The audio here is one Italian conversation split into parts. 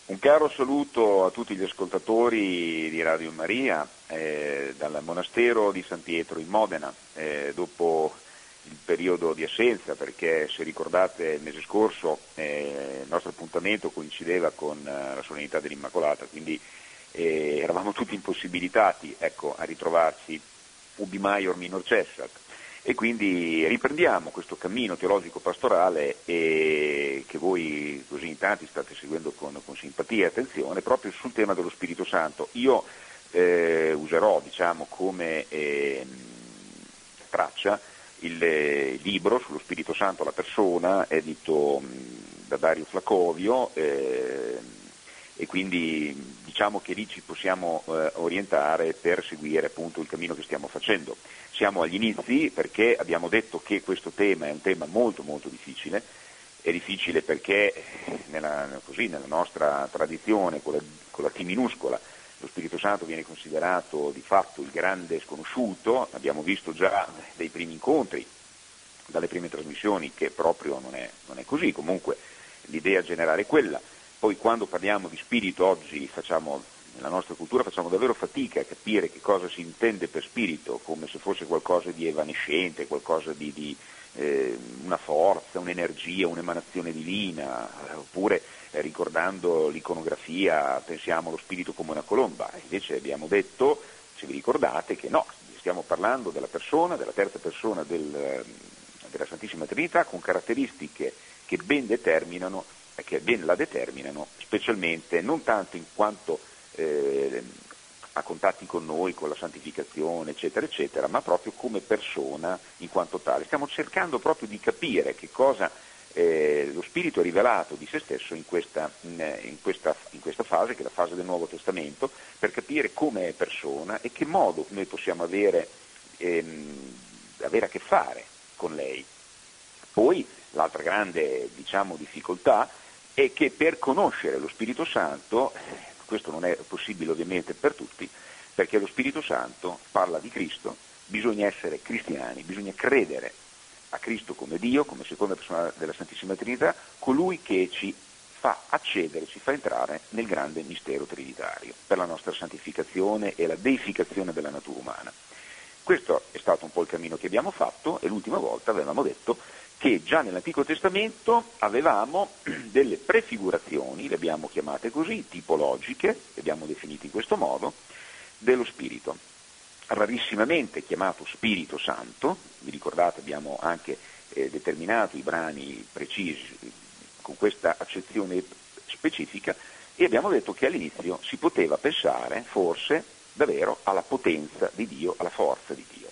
Un caro saluto a tutti gli ascoltatori di Radio Maria dal monastero di San Pietro in Modena, dopo il periodo di assenza, perché se ricordate il mese scorso il nostro appuntamento coincideva con la solennità dell'Immacolata, quindi eravamo tutti impossibilitati, a ritrovarci ubi maior minor cessat. E quindi riprendiamo questo cammino teologico pastorale che voi così in tanti state seguendo con simpatia e attenzione proprio sul tema dello Spirito Santo. Io userò come traccia il libro sullo Spirito Santo alla persona, edito da Dario Flacovio, e quindi diciamo che lì ci possiamo orientare per seguire appunto il cammino che stiamo facendo. Siamo agli inizi perché abbiamo detto che questo tema è un tema molto molto difficile, è difficile perché nella nostra tradizione con la T minuscola lo Spirito Santo viene considerato di fatto il grande sconosciuto, abbiamo visto già dai primi incontri, dalle prime trasmissioni che proprio non è così, comunque l'idea generale è quella. Poi quando parliamo di spirito oggi nella nostra cultura facciamo davvero fatica a capire che cosa si intende per spirito, come se fosse qualcosa di evanescente, qualcosa di una forza, un'energia, un'emanazione divina, oppure ricordando l'iconografia pensiamo allo spirito come una colomba. Invece abbiamo detto, se vi ricordate, che no, stiamo parlando della persona, della terza persona della Santissima Trinità, con caratteristiche che ben la determinano, specialmente non tanto in quanto a contatti con noi, con la santificazione, eccetera, eccetera, ma proprio come persona in quanto tale. Stiamo cercando proprio di capire che cosa lo Spirito ha rivelato di se stesso in questa fase, che è la fase del Nuovo Testamento, per capire come è persona e che modo noi possiamo avere a che fare con lei. Poi l'altra grande difficoltà è che per conoscere lo Spirito Santo, questo non è possibile ovviamente per tutti, perché lo Spirito Santo parla di Cristo, bisogna essere cristiani, bisogna credere a Cristo come Dio, come seconda persona della Santissima Trinità, colui che ci fa accedere, ci fa entrare nel grande mistero trinitario, per la nostra santificazione e la deificazione della natura umana. Questo è stato un po' il cammino che abbiamo fatto e l'ultima volta avevamo detto che già nell'Antico Testamento avevamo delle prefigurazioni, le abbiamo chiamate così, tipologiche, le abbiamo definite in questo modo, dello Spirito, rarissimamente chiamato Spirito Santo. Vi ricordate, abbiamo anche determinato i brani precisi con questa accezione specifica e abbiamo detto che all'inizio si poteva pensare forse davvero alla potenza di Dio, alla forza di Dio.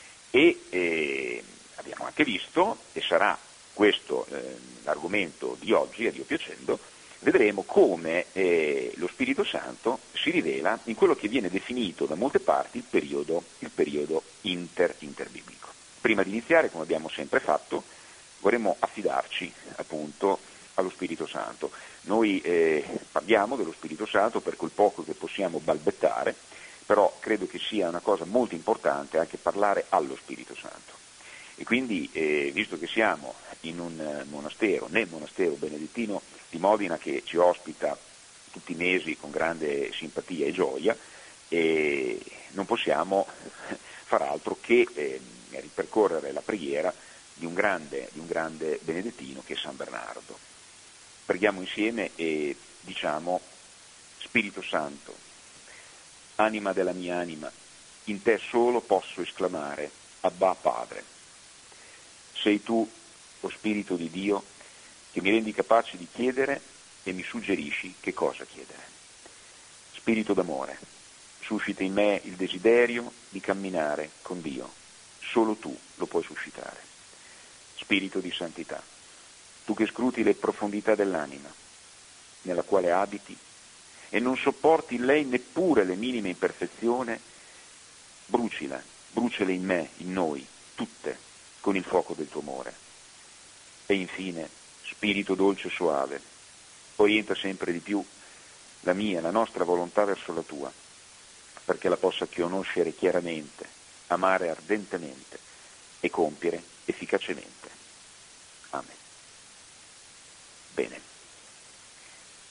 E abbiamo anche visto, e sarà questo l'argomento di oggi, a Dio piacendo, vedremo come lo Spirito Santo si rivela in quello che viene definito da molte parti il periodo interbiblico. Prima di iniziare, come abbiamo sempre fatto, vorremmo affidarci appunto allo Spirito Santo. Noi parliamo dello Spirito Santo per quel poco che possiamo balbettare, però credo che sia una cosa molto importante anche parlare allo Spirito Santo. E quindi, visto che siamo in un monastero, nel monastero benedettino di Modena, che ci ospita tutti i mesi con grande simpatia e gioia, non possiamo far altro che ripercorrere la preghiera di un grande benedettino che è San Bernardo. Preghiamo insieme e diciamo: Spirito Santo, anima della mia anima, in te solo posso esclamare Abba Padre. Sei tu, o Spirito di Dio, che mi rendi capace di chiedere e mi suggerisci che cosa chiedere. Spirito d'amore, suscita in me il desiderio di camminare con Dio. Solo tu lo puoi suscitare. Spirito di santità, tu che scruti le profondità dell'anima, nella quale abiti, e non sopporti in lei neppure le minime imperfezioni, bruciale in me, in noi, tutte, con il fuoco del tuo amore. E infine, Spirito dolce e suave, orienta sempre di più la nostra volontà verso la tua, perché la possa conoscere chiaramente, amare ardentemente e compiere efficacemente. Amen. Bene.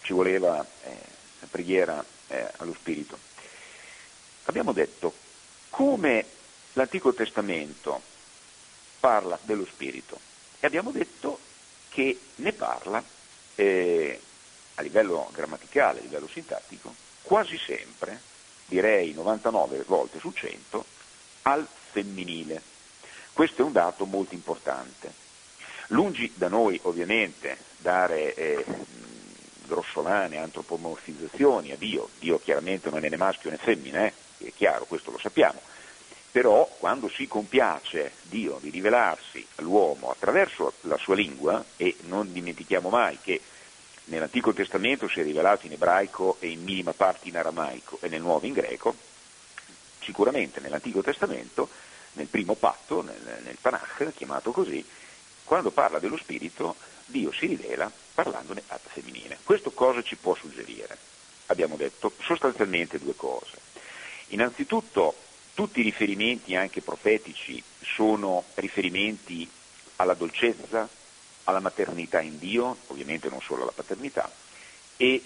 ci voleva la preghiera allo Spirito. Abbiamo detto come l'Antico Testamento parla dello Spirito e abbiamo detto che ne parla a livello grammaticale, a livello sintattico, quasi sempre, direi 99 volte su 100, al femminile. Questo è un dato molto importante. Lungi da noi ovviamente dare grossolane antropomorfizzazioni a Dio. Dio chiaramente non è né maschio né femmina, è chiaro, questo lo sappiamo, però quando si compiace Dio di rivelarsi all'uomo attraverso la sua lingua, e non dimentichiamo mai che nell'Antico Testamento si è rivelato in ebraico e in minima parte in aramaico e nel Nuovo in greco, sicuramente nell'Antico Testamento, nel primo patto, nel Tanakh, chiamato così, quando parla dello Spirito, Dio si rivela parlandone ad femminile. Questo cosa ci può suggerire? Abbiamo detto sostanzialmente due cose. Innanzitutto, tutti i riferimenti anche profetici sono riferimenti alla dolcezza, alla maternità in Dio, ovviamente non solo alla paternità, e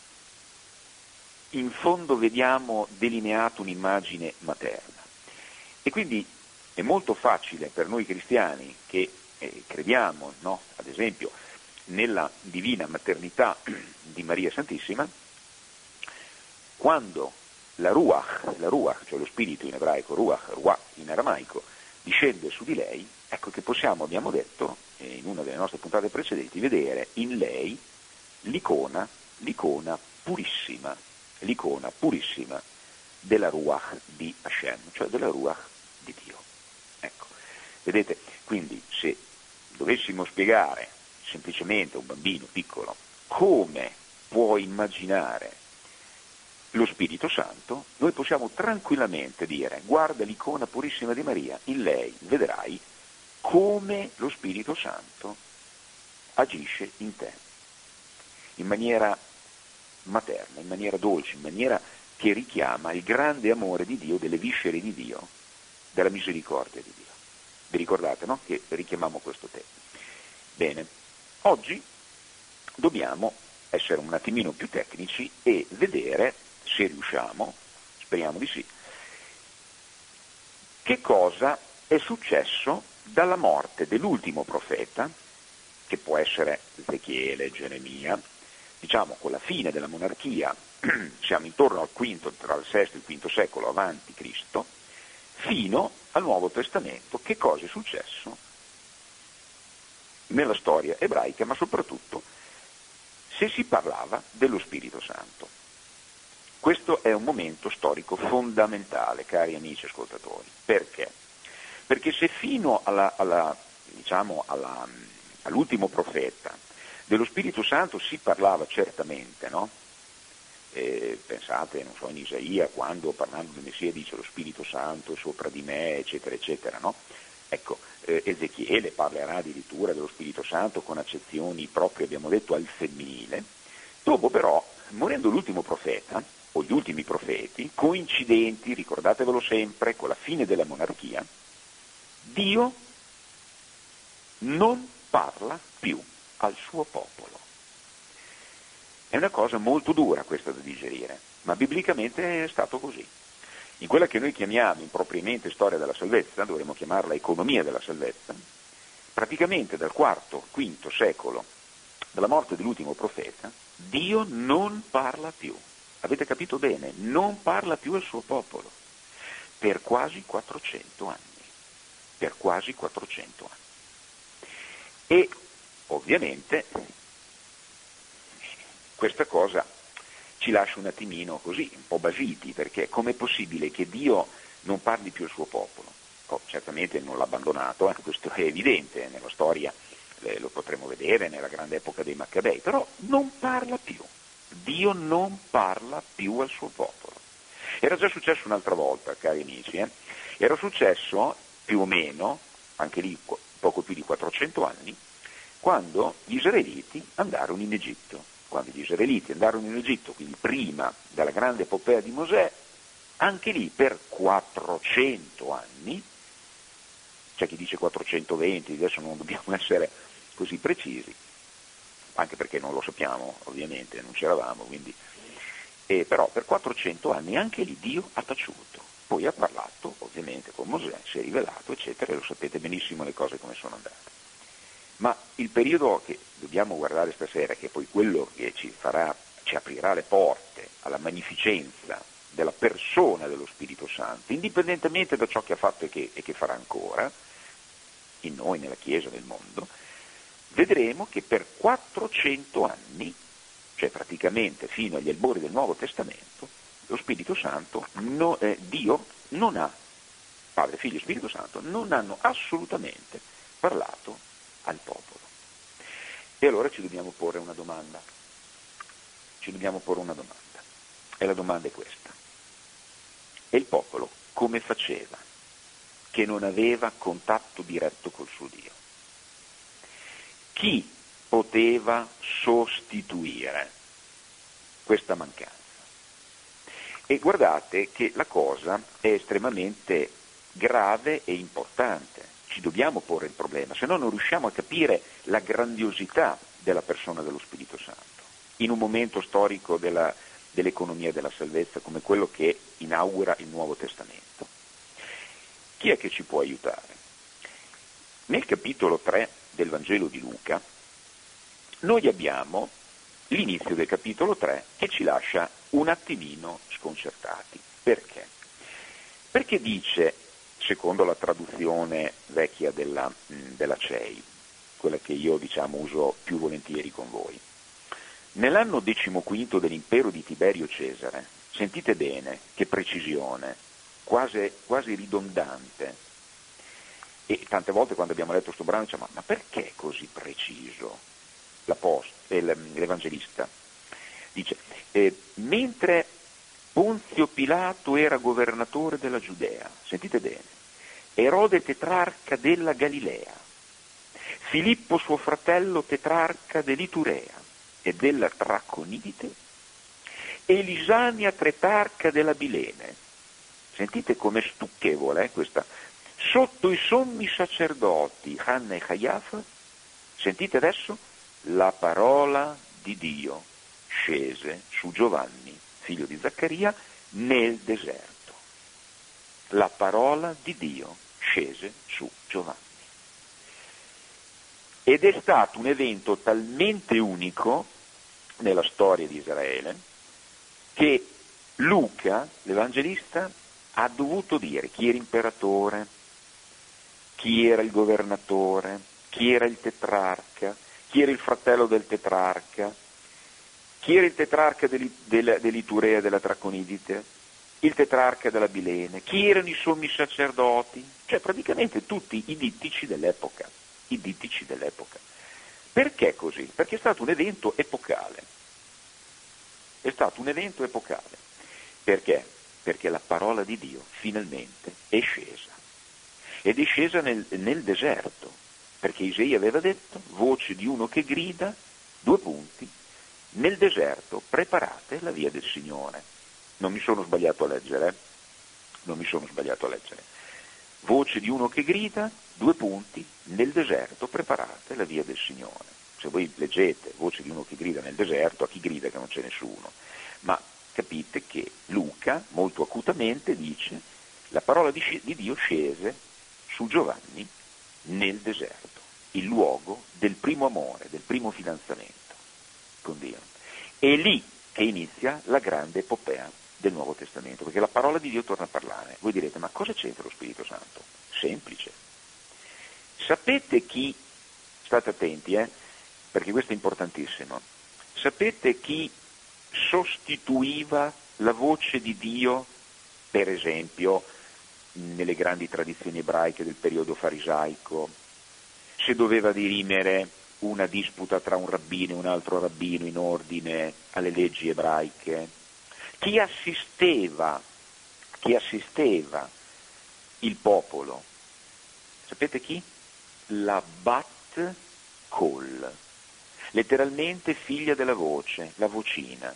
in fondo vediamo delineato un'immagine materna. E quindi è molto facile per noi cristiani che crediamo, no, ad esempio, nella divina maternità di Maria Santissima, quando la Ruach, cioè lo spirito in ebraico, Ruach in aramaico, discende su di lei, ecco che possiamo, abbiamo detto, in una delle nostre puntate precedenti, vedere in lei l'icona purissima della Ruach di Hashem, cioè della Ruach di Dio. Ecco, vedete, quindi se dovessimo spiegare semplicemente a un bambino piccolo come può immaginare lo Spirito Santo, noi possiamo tranquillamente dire: guarda l'icona purissima di Maria, in lei vedrai come lo Spirito Santo agisce in te, in maniera materna, in maniera dolce, in maniera che richiama il grande amore di Dio, delle viscere di Dio, della misericordia di Dio. Vi ricordate, no? Che richiamiamo questo tema. Bene, oggi dobbiamo essere un attimino più tecnici e vedere, se riusciamo, speriamo di sì, che cosa è successo dalla morte dell'ultimo profeta, che può essere Ezechiele, Geremia, diciamo con la fine della monarchia, siamo intorno al quinto, tra il VI e il V secolo avanti Cristo, fino al Nuovo Testamento. Che cosa è successo nella storia ebraica, ma soprattutto se si parlava dello Spirito Santo. Questo è un momento storico fondamentale, cari amici ascoltatori. Perché? Perché se fino all'ultimo profeta dello Spirito Santo si parlava certamente, no? Pensate, non so, in Isaia, quando parlando del Messia dice: lo Spirito Santo è sopra di me, eccetera, eccetera, no? Ecco, Ezechiele parlerà addirittura dello Spirito Santo con accezioni proprio, abbiamo detto, al femminile. Dopo però, morendo l'ultimo profeta, o gli ultimi profeti, coincidenti, ricordatevelo sempre, con la fine della monarchia, Dio non parla più al suo popolo. È una cosa molto dura questa da digerire, ma biblicamente è stato così. In quella che noi chiamiamo impropriamente storia della salvezza, dovremmo chiamarla economia della salvezza, praticamente dal IV secolo, dalla morte dell'ultimo profeta, Dio non parla più. Avete capito bene? Non parla più al suo popolo. Per quasi 400 anni. Per quasi 400 anni. E ovviamente questa cosa ci lascia un attimino così, un po' basiti, perché com'è possibile che Dio non parli più al suo popolo? Certamente non l'ha abbandonato, questo è evidente, nella storia lo potremo vedere, nella grande epoca dei Maccabei, però non parla più. Dio non parla più al suo popolo. Era già successo un'altra volta, cari amici, era successo più o meno, anche lì poco più di 400 anni, quando gli israeliti andarono in Egitto. Quando gli israeliti andarono in Egitto, quindi prima della grande epopea di Mosè, anche lì per 400 anni, c'è chi dice 420, adesso non dobbiamo essere così precisi, anche perché non lo sappiamo, ovviamente, non c'eravamo, quindi. Però per 400 anni anche lì Dio ha taciuto, poi ha parlato ovviamente con Mosè, si è rivelato, eccetera, e lo sapete benissimo le cose come sono andate. Ma il periodo che dobbiamo guardare stasera, che è poi quello che ci aprirà le porte alla magnificenza della persona dello Spirito Santo, indipendentemente da ciò che ha fatto e che farà ancora, in noi, nella Chiesa, nel mondo, vedremo che per 400 anni, cioè praticamente fino agli albori del Nuovo Testamento, lo Spirito Santo, Dio non ha, Padre, Figlio e Spirito Santo, non hanno assolutamente parlato al popolo. E allora ci dobbiamo porre una domanda. E la domanda è questa. E il popolo come faceva che non aveva contatto diretto col suo Dio? Chi poteva sostituire questa mancanza? E guardate che la cosa è estremamente grave e importante. Ci dobbiamo porre il problema, se no non riusciamo a capire la grandiosità della persona dello Spirito Santo, in un momento storico dell'economia della salvezza come quello che inaugura il Nuovo Testamento. Chi è che ci può aiutare? Nel capitolo 3 del Vangelo di Luca noi abbiamo l'inizio del capitolo 3 che ci lascia un attimino sconcertati. Perché? Perché dice, secondo la traduzione vecchia della CEI, quella che io uso più volentieri con voi, nell'anno 15 dell'impero di Tiberio Cesare, sentite bene che precisione, quasi ridondante, e tante volte quando abbiamo letto questo brano diciamo ma perché è così preciso l'Evangelista? Dice, mentre Ponzio Pilato era governatore della Giudea, sentite bene, Erode tetrarca della Galilea, Filippo suo fratello tetrarca dell'Iturea e della Traconite, Elisania tetrarca della Bilene. Sentite com'è stucchevole questa. Sotto i sommi sacerdoti Hanna e Caiafa, sentite adesso, la parola di Dio scese su Giovanni, figlio di Zaccaria, nel deserto. La parola di Dio scese su Giovanni. Ed è stato un evento talmente unico nella storia di Israele che Luca, l'Evangelista, ha dovuto dire chi era imperatore, chi era il governatore, chi era il tetrarca, chi era il fratello del tetrarca, chi era il tetrarca dell'Iturea e della Traconidite, il tetrarca della Bilene, chi erano i sommi sacerdoti, cioè praticamente tutti i dittici dell'epoca. Perché così? Perché è stato un evento epocale. Perché? Perché la parola di Dio finalmente è scesa. Ed è scesa nel deserto, perché Isaia aveva detto, voce di uno che grida, nel deserto preparate la via del Signore. Non mi sono sbagliato a leggere. Voce di uno che grida, nel deserto preparate la via del Signore. Se voi leggete voce di uno che grida nel deserto, a chi grida che non c'è nessuno? Ma capite che Luca molto acutamente dice la parola di Dio scese su Giovanni nel deserto, il luogo del primo amore, del primo fidanzamento con Dio. È lì che inizia la grande epopea del Nuovo Testamento, perché la parola di Dio torna a parlare. Voi direte, ma cosa c'entra lo Spirito Santo? Semplice. Sapete chi, state attenti, perché questo è importantissimo, sapete chi sostituiva la voce di Dio, per esempio, nelle grandi tradizioni ebraiche del periodo farisaico, se doveva dirimere una disputa tra un rabbino e un altro rabbino in ordine alle leggi ebraiche? Chi assisteva il popolo? Sapete chi? La Bat Kol, letteralmente figlia della voce, la vocina.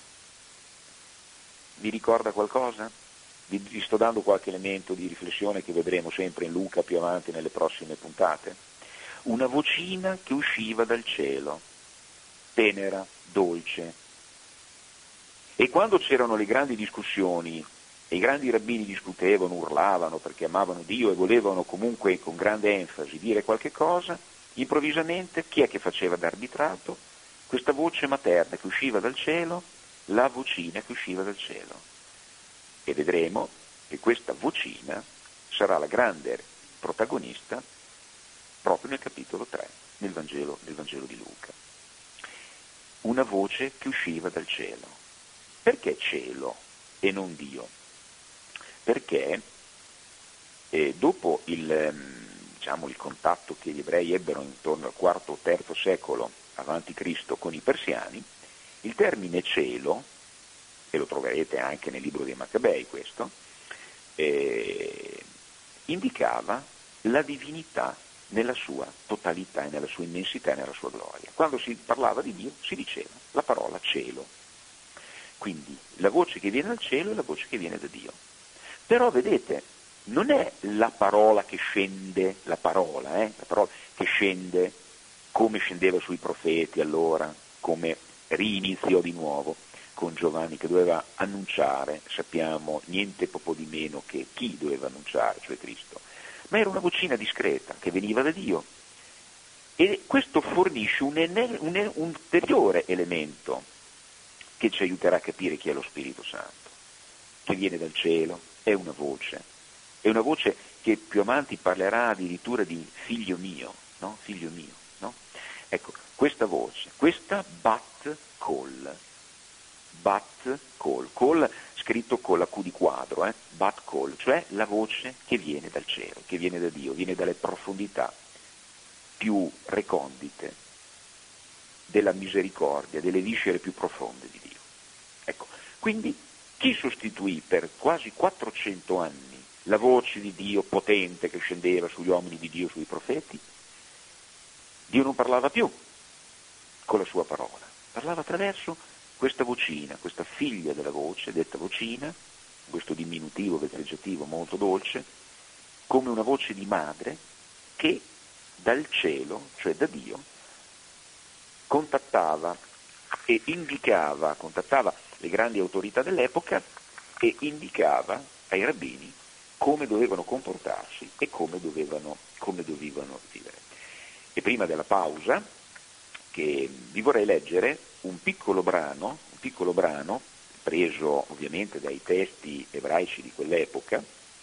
Vi ricorda qualcosa? Vi sto dando qualche elemento di riflessione che vedremo sempre in Luca più avanti nelle prossime puntate. Una vocina che usciva dal cielo. tenera, dolce. E quando c'erano le grandi discussioni, e i grandi rabbini discutevano, urlavano perché amavano Dio e volevano comunque con grande enfasi dire qualche cosa, improvvisamente chi è che faceva d'arbitrato? Questa voce materna che usciva dal cielo, la vocina che usciva dal cielo. E vedremo che questa vocina sarà la grande protagonista proprio nel capitolo 3, nel Vangelo di Luca. Una voce che usciva dal cielo. Perché cielo e non Dio? Perché dopo il contatto che gli ebrei ebbero intorno al IV o III secolo avanti Cristo con i persiani, il termine cielo, e lo troverete anche nel libro dei Maccabei questo, indicava la divinità nella sua totalità e nella sua immensità e nella sua gloria. Quando si parlava di Dio si diceva la parola cielo. Quindi la voce che viene dal cielo è la voce che viene da Dio. Però vedete, non è la parola che scende, la parola che scende come scendeva sui profeti allora, come riniziò di nuovo con Giovanni che doveva annunciare, sappiamo, niente poco di meno che chi doveva annunciare, cioè Cristo. Ma era una vocina discreta che veniva da Dio. E questo fornisce un ulteriore elemento che ci aiuterà a capire chi è lo Spirito Santo, che viene dal cielo, è una voce che più avanti parlerà addirittura di figlio mio, no? Figlio mio, no? Ecco, questa voce, questa bat call, call scritto con la Q di quadro, bat call, cioè la voce che viene dal cielo, che viene da Dio, viene dalle profondità più recondite della misericordia, delle viscere più profonde di Dio. Ecco, quindi chi sostituì per quasi 400 anni la voce di Dio potente che scendeva sugli uomini di Dio, sui profeti? Dio non parlava più con la sua parola, parlava attraverso questa vocina, questa figlia della voce, detta vocina, questo diminutivo vezzeggiativo molto dolce, come una voce di madre che dal cielo, cioè da Dio, contattava le grandi autorità dell'epoca e indicava ai rabbini come dovevano comportarsi e come dovevano vivere. E prima della pausa, che vi vorrei leggere un piccolo brano preso ovviamente dai testi ebraici di quell'epoca,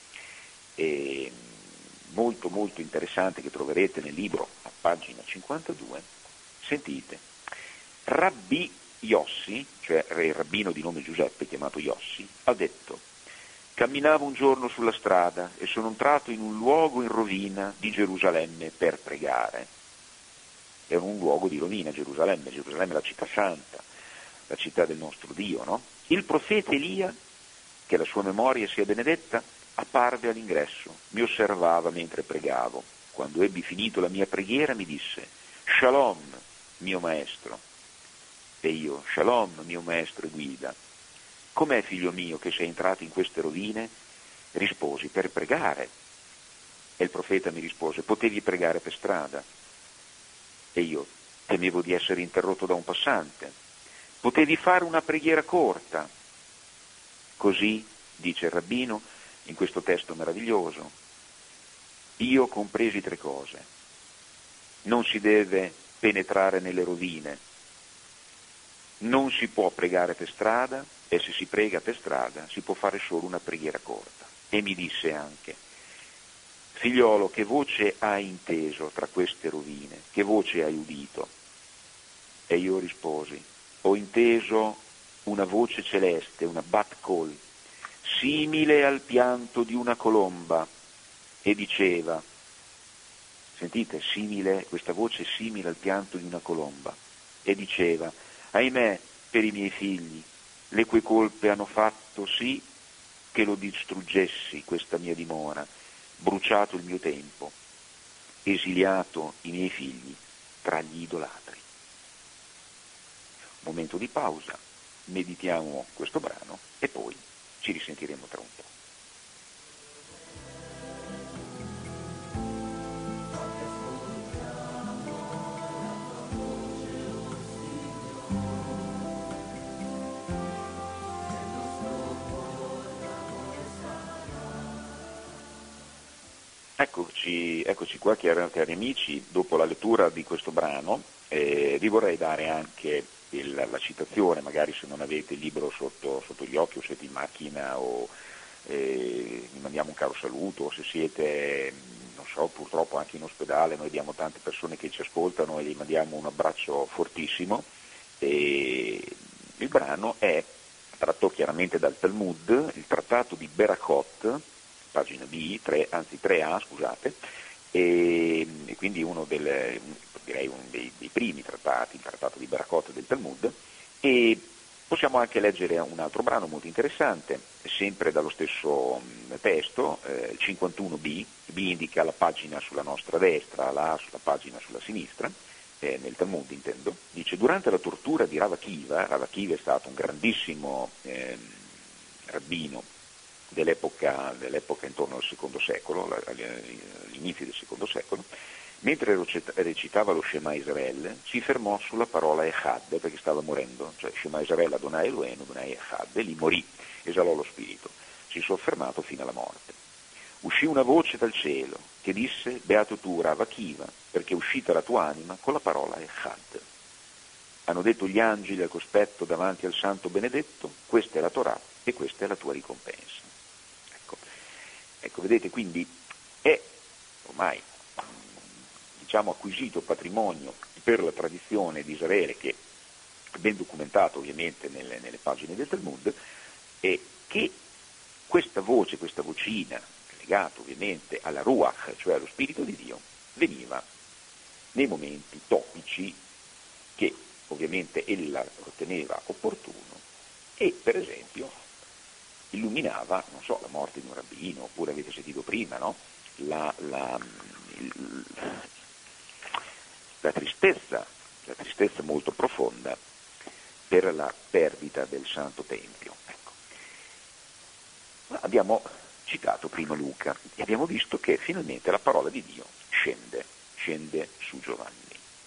molto molto interessante, che troverete nel libro a pagina 52. Sentite, Rabbi Yossi, cioè il rabbino di nome Giuseppe chiamato Yossi, ha detto: camminavo un giorno sulla strada e sono entrato in un luogo in rovina di Gerusalemme per pregare. È un luogo di rovina, Gerusalemme è la città santa, la città del nostro Dio, no? Il profeta Elia, che la sua memoria sia benedetta, apparve all'ingresso, mi osservava mentre pregavo. Quando ebbi finito la mia preghiera mi disse: Shalom, mio maestro. E io: Shalom, mio maestro e guida. Com'è, figlio mio, che sei entrato in queste rovine? Risposi: per pregare. E il profeta mi rispose: potevi pregare per strada. E io temevo di essere interrotto da un passante. Potevi fare una preghiera corta. Così, dice il rabbino, in questo testo meraviglioso, io compresi 3 cose. Non si deve penetrare nelle rovine, non si può pregare per strada, e se si prega per strada si può fare solo una preghiera corta. E mi disse anche: figliolo, che voce hai inteso tra queste rovine? Che voce hai udito? E io risposi: ho inteso una voce celeste, una bat call, simile al pianto di una colomba, e diceva, sentite, questa voce è simile al pianto di una colomba, e diceva: ahimè per i miei figli, le cui colpe hanno fatto sì che lo distruggessi questa mia dimora, bruciato il mio tempo, esiliato i miei figli tra gli idolatri. Momento di pausa, meditiamo questo brano e poi ci risentiremo tra un po'. Eccoci qua, cari amici. Dopo la lettura di questo brano vi vorrei dare anche la citazione, magari se non avete il libro sotto gli occhi o siete in macchina o vi mandiamo un caro saluto, o se siete, non so, purtroppo anche in ospedale. Noi abbiamo tante persone che ci ascoltano e gli mandiamo un abbraccio fortissimo. E il brano è tratto chiaramente dal Talmud, il trattato di Berakot, pagina B, 3A, scusate, e quindi direi uno dei primi trattati, il trattato di Berakot del Talmud, e possiamo anche leggere un altro brano molto interessante, sempre dallo stesso testo, 51B, B indica la pagina sulla nostra destra, la A sulla pagina sulla sinistra, nel Talmud intendo, dice: durante la tortura di Rav Akiva è stato un grandissimo rabbino dell'epoca intorno al secondo secolo, agli inizi del secondo secolo, mentre recitava lo Shema Israel, si fermò sulla parola Echad, perché stava morendo, cioè Shema Israel Adonai Eloheinu, Adonai Echad, e lì morì, esalò lo spirito, si soffermato fino alla morte. Uscì una voce dal cielo che disse: beato tu, Rav Akiva, perché è uscita la tua anima con la parola Echad. Hanno detto gli angeli al cospetto davanti al santo benedetto: questa è la Torah e questa è la tua ricompensa. Ecco, vedete, quindi è ormai acquisito patrimonio per la tradizione di Israele, che è ben documentato ovviamente nelle pagine del Talmud, e che questa voce, questa vocina, legata ovviamente alla Ruach, cioè allo Spirito di Dio, veniva nei momenti topici che ovviamente ella riteneva opportuno, e per esempio illuminava, non so, la morte di un rabbino, oppure avete sentito prima, no? La tristezza molto profonda per la perdita del Santo Tempio. Ecco. Abbiamo citato prima Luca e abbiamo visto che finalmente la parola di Dio scende su Giovanni.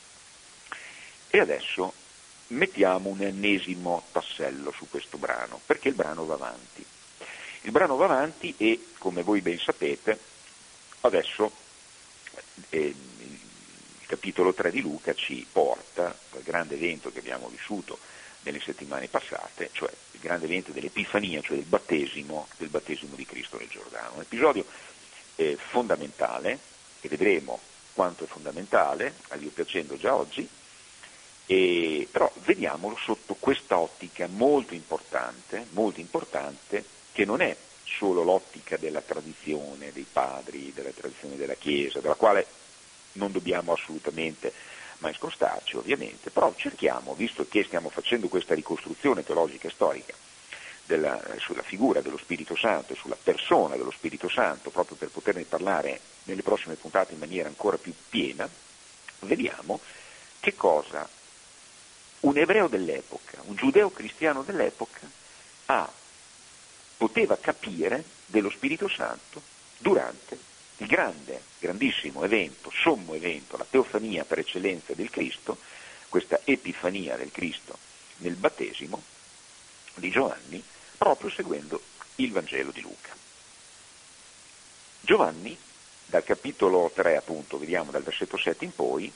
E adesso mettiamo un ennesimo tassello su questo brano, perché il brano va avanti. Il brano va avanti e, come voi ben sapete, adesso il capitolo 3 di Luca ci porta al grande evento che abbiamo vissuto nelle settimane passate, cioè il grande evento dell'Epifania, cioè del battesimo di Cristo nel Giordano. Un episodio fondamentale, e vedremo quanto è fondamentale, a Dio piacendo già oggi, però vediamolo sotto questa ottica molto importante, che non è solo l'ottica della tradizione dei padri, della tradizione della Chiesa, della quale non dobbiamo assolutamente mai scostarci ovviamente, però cerchiamo, visto che stiamo facendo questa ricostruzione teologica e storica sulla figura dello Spirito Santo e sulla persona dello Spirito Santo, proprio per poterne parlare nelle prossime puntate in maniera ancora più piena, vediamo che cosa un ebreo dell'epoca, un giudeo cristiano dell'epoca poteva capire dello Spirito Santo durante il grandissimo evento, sommo evento, la teofania per eccellenza del Cristo, questa epifania del Cristo nel battesimo di Giovanni, proprio seguendo il Vangelo di Luca. Giovanni, dal capitolo 3 appunto, vediamo dal versetto 7 in poi,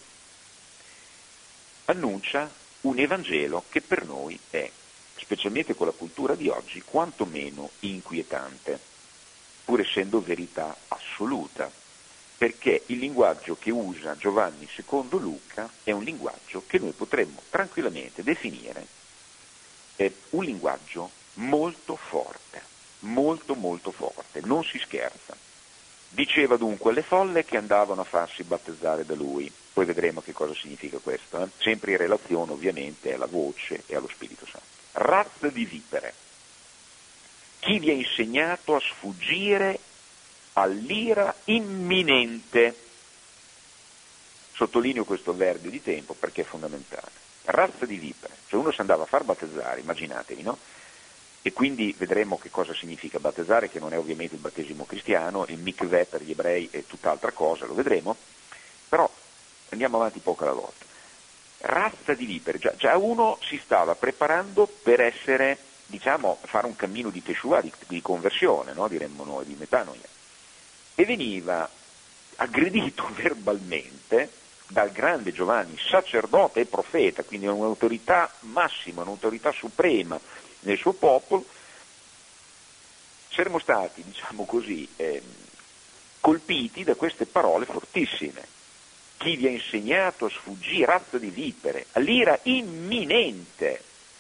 annuncia un Evangelo che per noi è, specialmente con la cultura di oggi, quantomeno inquietante, pur essendo verità assoluta, perché il linguaggio che usa Giovanni secondo Luca è un linguaggio che noi potremmo tranquillamente definire un linguaggio molto forte, molto molto forte, non si scherza. Diceva dunque alle folle che andavano a farsi battezzare da lui. Poi vedremo che cosa significa questo, sempre in relazione ovviamente alla voce e allo Spirito Santo. Razza di vipere, chi vi ha insegnato a sfuggire all'ira imminente? Sottolineo questo avverbio di tempo perché è fondamentale. Razza di vipere, cioè uno si andava a far battezzare, immaginatevi, no? E quindi vedremo che cosa significa battezzare, che non è ovviamente il battesimo cristiano, il mikveh per gli ebrei è tutt'altra cosa, lo vedremo, però andiamo avanti poco alla volta. Razza di vipere, già uno si stava preparando per essere, fare un cammino di teshuvah, di conversione, no? Diremmo noi, di metanoia. E veniva aggredito verbalmente dal grande Giovanni, sacerdote e profeta, quindi un'autorità massima, un'autorità suprema nel suo popolo. Saremmo stati, diciamo così, colpiti da queste parole fortissime. Chi vi ha insegnato a sfuggire, razza di vipere, all'ira imminente?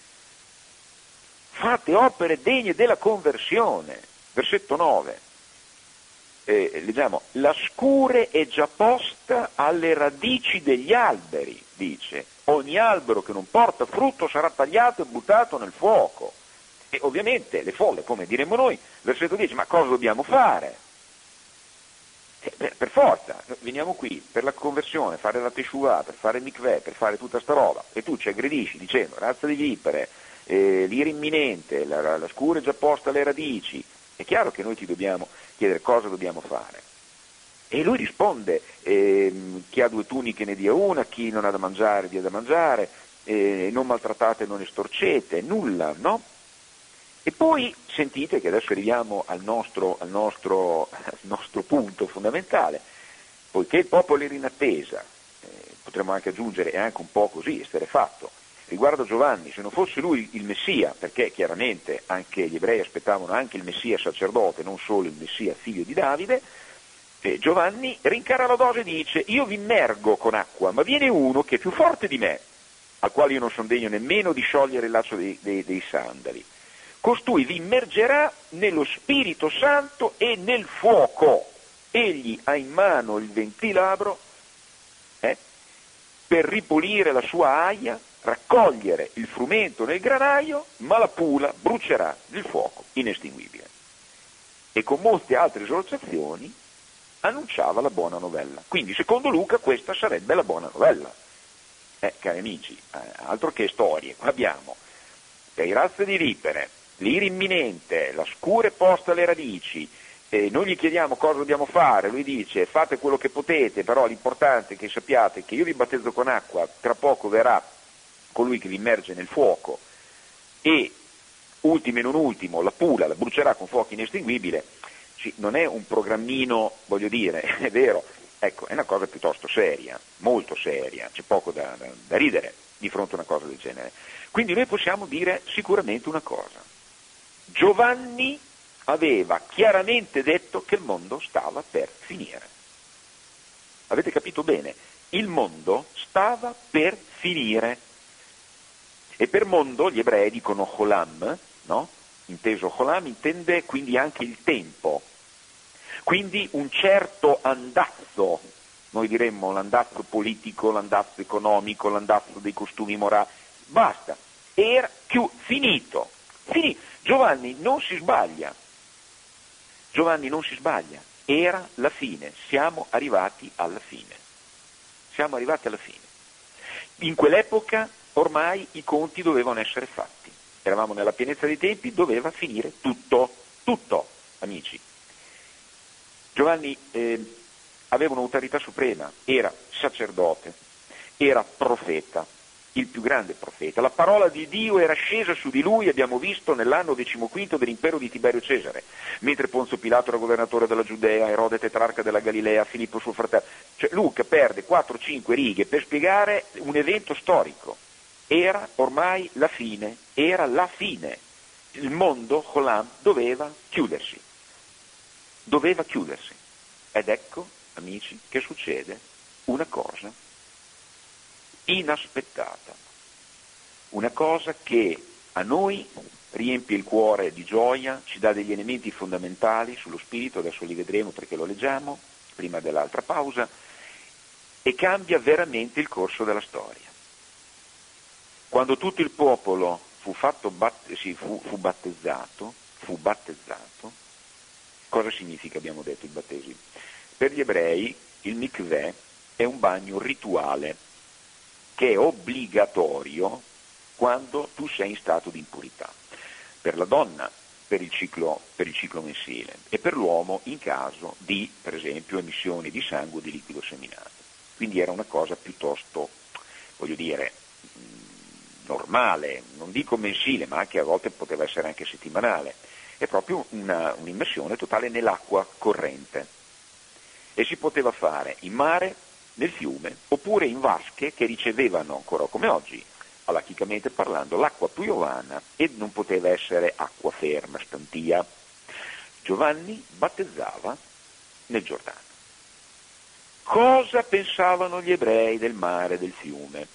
Fate opere degne della conversione. Versetto 9. Leggiamo, la scure è già posta alle radici degli alberi, dice. Ogni albero che non porta frutto sarà tagliato e buttato nel fuoco. E ovviamente le folle, come diremmo noi, versetto 10, ma cosa dobbiamo fare? Per forza, veniamo qui per la conversione, fare la teshuva, per fare il mikveh, per fare tutta sta roba, e tu ci aggredisci dicendo razza di vipere, l'ira imminente, la scura è già posta alle radici. È chiaro che noi ti dobbiamo chiedere cosa dobbiamo fare. E lui risponde, chi ha 2 tuniche ne dia una, chi non ha da mangiare dia da mangiare, non maltrattate, non estorcete, nulla, no? E poi sentite che adesso arriviamo al nostro punto fondamentale, poiché il popolo era in attesa, potremmo anche aggiungere, è anche un po' così, essere fatto, riguardo Giovanni, se non fosse lui il Messia, perché chiaramente anche gli ebrei aspettavano anche il Messia sacerdote, non solo il Messia figlio di Davide, Giovanni rincara la dose e dice, io vi immergo con acqua, ma viene uno che è più forte di me, al quale io non sono degno nemmeno di sciogliere il laccio dei sandali. Costui vi immergerà nello Spirito Santo e nel fuoco. Egli ha in mano il ventilabro per ripulire la sua aia, raccogliere il frumento nel granaio, ma la pula brucerà il fuoco inestinguibile. E con molte altre esortazioni annunciava la buona novella. Quindi, secondo Luca, questa sarebbe la buona novella. Cari amici, altro che storie. Qua abbiamo le razze di vipere, l'ira imminente, la scure posta alle radici, noi gli chiediamo cosa dobbiamo fare, lui dice fate quello che potete, però l'importante è che sappiate che io vi battezzo con acqua, tra poco verrà colui che vi immerge nel fuoco e, ultimo e non ultimo, la pula, la brucerà con fuoco inestinguibile. Non è un programmino, voglio dire, è vero, ecco, è una cosa piuttosto seria, molto seria, c'è poco da ridere di fronte a una cosa del genere. Quindi noi possiamo dire sicuramente una cosa. Giovanni aveva chiaramente detto che il mondo stava per finire. Avete capito bene? Il mondo stava per finire. E per mondo gli ebrei dicono Olam, no? Inteso Olam intende quindi anche il tempo. Quindi un certo andazzo, noi diremmo l'andazzo politico, l'andazzo economico, l'andazzo dei costumi morali, basta, era finito. Giovanni non si sbaglia, era la fine, siamo arrivati alla fine. In quell'epoca ormai i conti dovevano essere fatti, eravamo nella pienezza dei tempi, doveva finire tutto, amici. Giovanni aveva un'autorità suprema, era sacerdote, era profeta, il più grande profeta. La parola di Dio era scesa su di lui, abbiamo visto, nell'anno 15 dell'impero di Tiberio Cesare, mentre Ponzio Pilato era governatore della Giudea, Erode tetrarca della Galilea, Filippo suo fratello. Cioè Luca perde 4-5 righe per spiegare un evento storico. Era ormai la fine, Il mondo, Olam, doveva chiudersi. Ed ecco, amici, che succede una cosa inaspettata, una cosa che a noi riempie il cuore di gioia, ci dà degli elementi fondamentali sullo spirito, adesso li vedremo perché lo leggiamo prima dell'altra pausa, e cambia veramente il corso della storia. Quando tutto il popolo fu battezzato, cosa significa, abbiamo detto, il battesimo? Per gli ebrei il mikveh è un bagno rituale che è obbligatorio quando tu sei in stato di impurità. Per la donna per il ciclo mensile e per l'uomo in caso di, per esempio, emissioni di sangue o di liquido seminale. Quindi era una cosa piuttosto, voglio dire, normale, non dico mensile, ma anche a volte poteva essere anche settimanale. È proprio un'immersione totale nell'acqua corrente. e si poteva fare in mare, nel fiume, oppure in vasche che ricevevano ancora come oggi, alachicamente parlando, l'acqua piovana e non poteva essere acqua ferma, stantia. Giovanni battezzava nel Giordano. Cosa pensavano gli ebrei del mare, del fiume?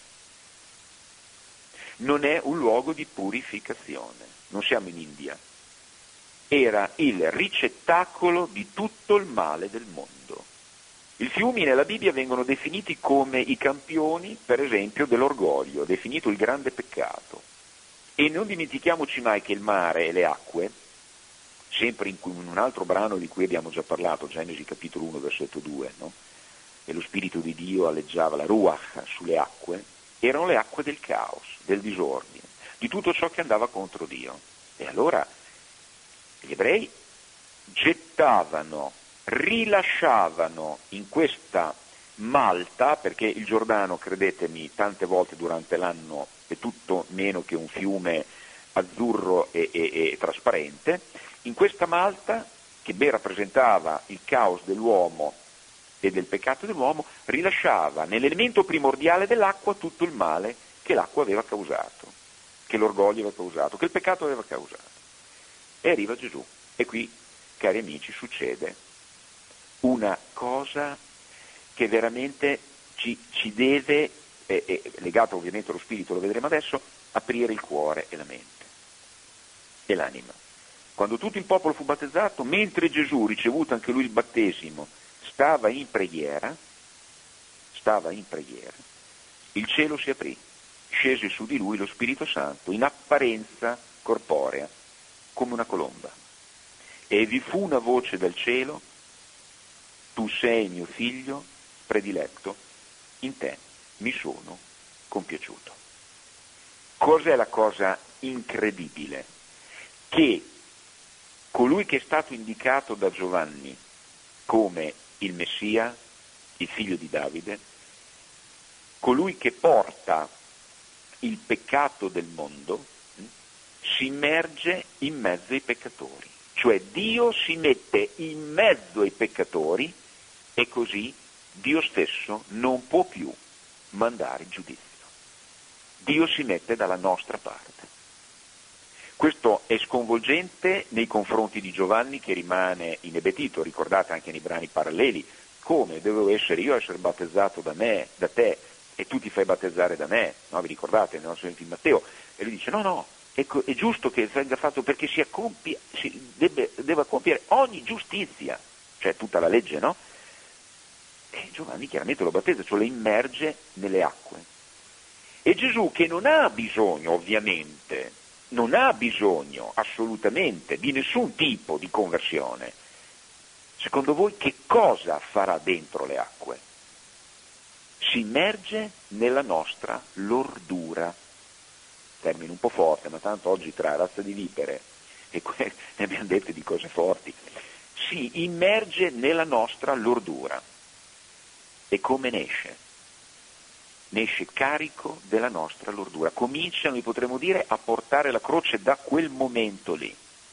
Non è un luogo di purificazione, non siamo in India. Era il ricettacolo di tutto il male del mondo. I fiumi nella Bibbia vengono definiti come i campioni, per esempio, dell'orgoglio, definito il grande peccato. E non dimentichiamoci mai che il mare e le acque, sempre in un altro brano di cui abbiamo già parlato, Genesi capitolo 1, versetto 2, no? E lo Spirito di Dio alleggiava la Ruach sulle acque, erano le acque del caos, del disordine, di tutto ciò che andava contro Dio. E allora gli ebrei gettavano, rilasciavano in questa malta, perché il Giordano, credetemi, tante volte durante l'anno è tutto meno che un fiume azzurro e trasparente, in questa malta, che ben rappresentava il caos dell'uomo e del peccato dell'uomo, rilasciava nell'elemento primordiale dell'acqua tutto il male che l'acqua aveva causato, che l'orgoglio aveva causato, che il peccato aveva causato. E arriva Gesù. E qui, cari amici, succede una cosa che veramente ci deve, legato ovviamente allo spirito, lo vedremo adesso, aprire il cuore e la mente e l'anima. Quando tutto il popolo fu battezzato, mentre Gesù, ricevuto anche lui il battesimo, stava in preghiera, il cielo si aprì, scese su di lui lo Spirito Santo, in apparenza corporea, come una colomba. E vi fu una voce dal cielo: tu sei mio figlio prediletto, in te mi sono compiaciuto. Cos'è la cosa incredibile? Che colui che è stato indicato da Giovanni come il Messia, il figlio di Davide, colui che porta il peccato del mondo, si immerge in mezzo ai peccatori. Cioè Dio si mette in mezzo ai peccatori e così Dio stesso non può più mandare giudizio. Dio si mette dalla nostra parte. Questo è sconvolgente nei confronti di Giovanni, che rimane inebetito. Ricordate anche nei brani paralleli: come devo essere io a essere battezzato da te, e tu ti fai battezzare da me, no? Vi ricordate nel nostro esempio di Matteo? E lui dice no, è giusto che venga fatto perché deve compiere ogni giustizia, cioè tutta la legge, no? E Giovanni chiaramente lo battezza, cioè lo immerge nelle acque. E Gesù, che non ha bisogno, ovviamente, non ha bisogno assolutamente di nessun tipo di conversione, secondo voi che cosa farà dentro le acque? Si immerge nella nostra lordura. Termine un po' forte, ma tanto oggi tra razza di vipere e ne abbiamo dette di cose forti. Si immerge nella nostra lordura. E come nesce? Nesce carico della nostra lordura. Comincia, noi potremmo dire, a portare la croce da quel momento lì.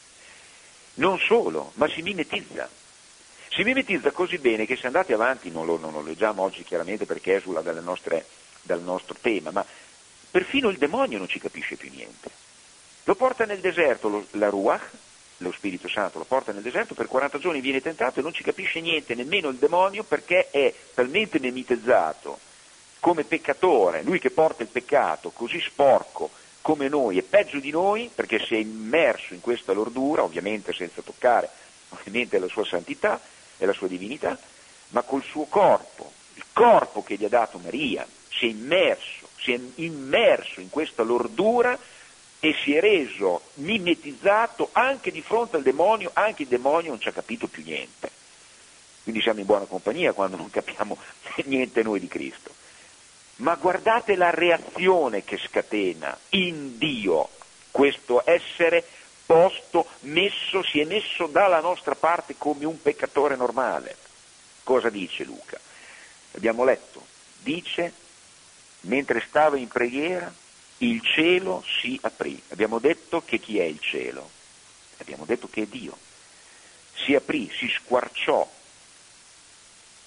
Non solo, ma si mimetizza. Si mimetizza così bene che se andate avanti, non lo leggiamo oggi chiaramente perché esula dal nostro tema, ma perfino il demonio non ci capisce più niente. Lo porta nel deserto, la Ruach, lo Spirito Santo lo porta nel deserto, per 40 giorni viene tentato e non ci capisce niente, nemmeno il demonio, perché è talmente mimetizzato come peccatore, lui che porta il peccato, così sporco come noi e peggio di noi, perché si è immerso in questa lordura, ovviamente senza toccare ovviamente la sua santità e la sua divinità, ma col suo corpo, il corpo che gli ha dato Maria, si è immerso in questa lordura e si è reso mimetizzato anche di fronte al demonio. Anche il demonio non ci ha capito più niente. Quindi siamo in buona compagnia quando non capiamo niente noi di Cristo. Ma guardate la reazione che scatena in Dio questo essere si è messo dalla nostra parte come un peccatore normale. Cosa dice Luca? Abbiamo letto, dice, mentre stava in preghiera, il cielo si aprì. Abbiamo detto che chi è il cielo? Abbiamo detto che è Dio. Si aprì, si squarciò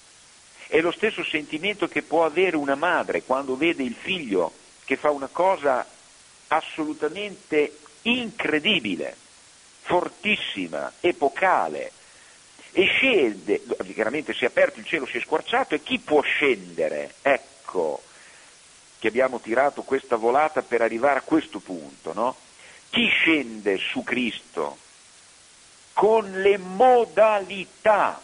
È lo stesso sentimento che può avere una madre quando vede il figlio che fa una cosa assolutamente incredibile, fortissima, epocale, e scende, chiaramente si è aperto il cielo, si è squarciato, e chi può scendere? Ecco che abbiamo tirato questa volata per arrivare a questo punto, no? Chi scende su Cristo con le modalità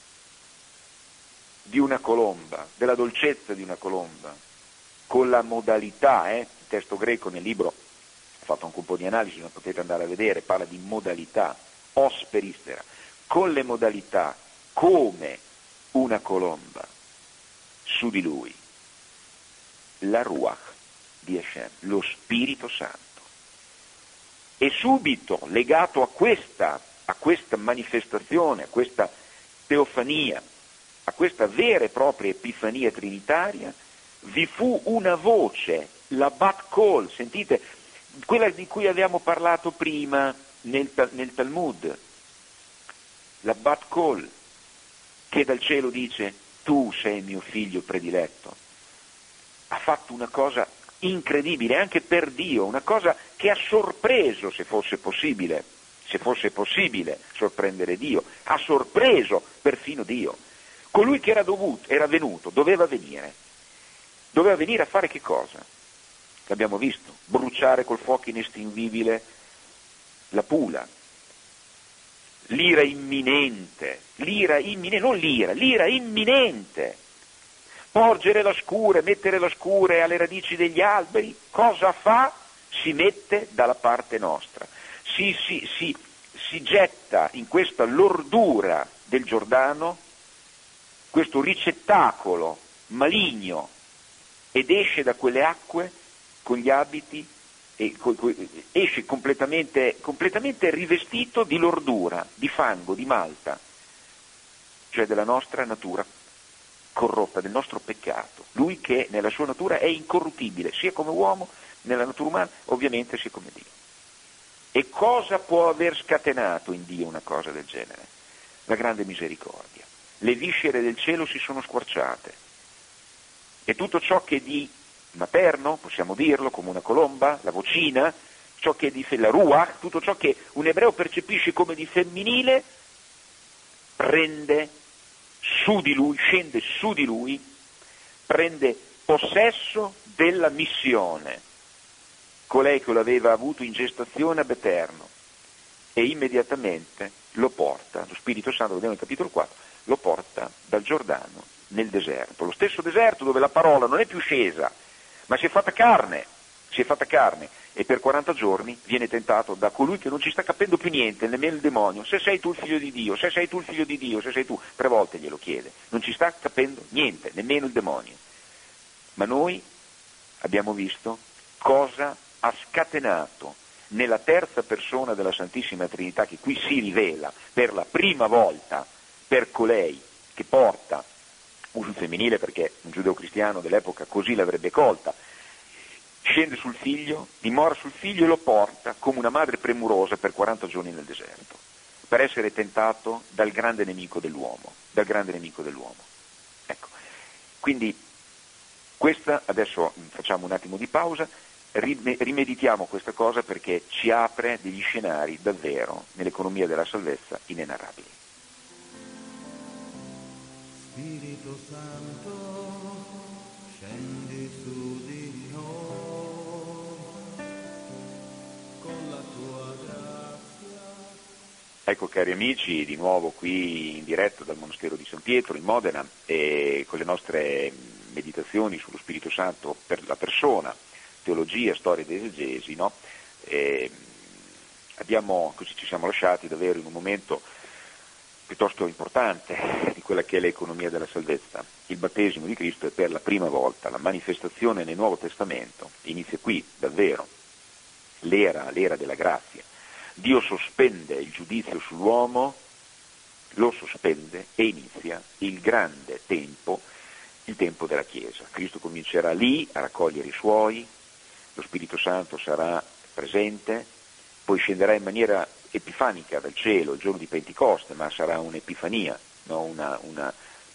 di una colomba, della dolcezza di una colomba, con la modalità, il testo greco nel libro, ho fatto anche un po' di analisi, non potete andare a vedere, parla di modalità, os peristera, con le modalità, come una colomba, su di lui, la Ruach di Hashem, lo Spirito Santo. E subito, legato a questa manifestazione, a questa teofania, a questa vera e propria epifania trinitaria, vi fu una voce, la Bat Kol, sentite, quella di cui abbiamo parlato prima nel Talmud, la Bat Kol, che dal cielo dice: tu sei mio figlio prediletto. Ha fatto una cosa incredibile anche per Dio, una cosa che ha sorpreso, se fosse possibile sorprendere Dio, ha sorpreso perfino Dio. Colui che era venuto, doveva venire a fare che cosa? L'abbiamo visto, bruciare col fuoco inestinguibile la pula, l'ira imminente, l'ira imminente, porgere la scure, mettere la scure alle radici degli alberi. Cosa fa? Si mette dalla parte nostra, si getta in questa lordura del Giordano, questo ricettacolo maligno, ed esce da quelle acque con gli abiti, esce completamente rivestito di lordura, di fango, di malta, cioè della nostra natura corrotta, del nostro peccato. Lui che nella sua natura è incorruttibile, sia come uomo, nella natura umana, ovviamente sia come Dio. E cosa può aver scatenato in Dio una cosa del genere? La grande misericordia. Le viscere del cielo si sono squarciate, e tutto ciò che di materno, possiamo dirlo, come una colomba, la vocina, ciò che di la ruach, tutto ciò che un ebreo percepisce come di femminile, prende su di lui, scende su di lui, prende possesso della missione, colei che l'aveva avuto in gestazione ab eterno, e immediatamente lo porta, lo Spirito Santo, lo vediamo nel capitolo 4, lo porta dal Giordano nel deserto, lo stesso deserto dove la parola non è più scesa, ma si è fatta carne, e per 40 giorni viene tentato da colui che non ci sta capendo più niente, nemmeno il demonio: se sei tu il figlio di Dio, se sei tu il figlio di Dio, se sei tu. 3 volte glielo chiede, non ci sta capendo niente, nemmeno il demonio. Ma noi abbiamo visto cosa ha scatenato nella terza persona della Santissima Trinità, che qui si rivela per la prima volta per colei che porta, uso il femminile perché un giudeo-cristiano dell'epoca così l'avrebbe colta, scende sul figlio, dimora sul figlio e lo porta come una madre premurosa per 40 giorni nel deserto, per essere tentato dal grande nemico dell'uomo, Ecco, quindi questa, adesso facciamo un attimo di pausa, rimeditiamo questa cosa perché ci apre degli scenari davvero nell'economia della salvezza inenarrabili. Spirito Santo, scendi su di noi con la tua grazia. Ecco, cari amici, di nuovo qui in diretta dal Monastero di San Pietro in Modena, e con le nostre meditazioni sullo Spirito Santo per la persona, teologia, storia ed esegesi, no? Così ci siamo lasciati davvero in un momento piuttosto importante di quella che è l'economia della salvezza. Il battesimo di Cristo è per la prima volta, la manifestazione nel Nuovo Testamento inizia qui, davvero, l'era della grazia. Dio sospende il giudizio sull'uomo, lo sospende, e inizia il grande tempo, il tempo della Chiesa. Cristo comincerà lì a raccogliere i suoi, lo Spirito Santo sarà presente, poi scenderà in maniera epifanica dal cielo il giorno di Pentecoste, ma sarà un'epifania, no? una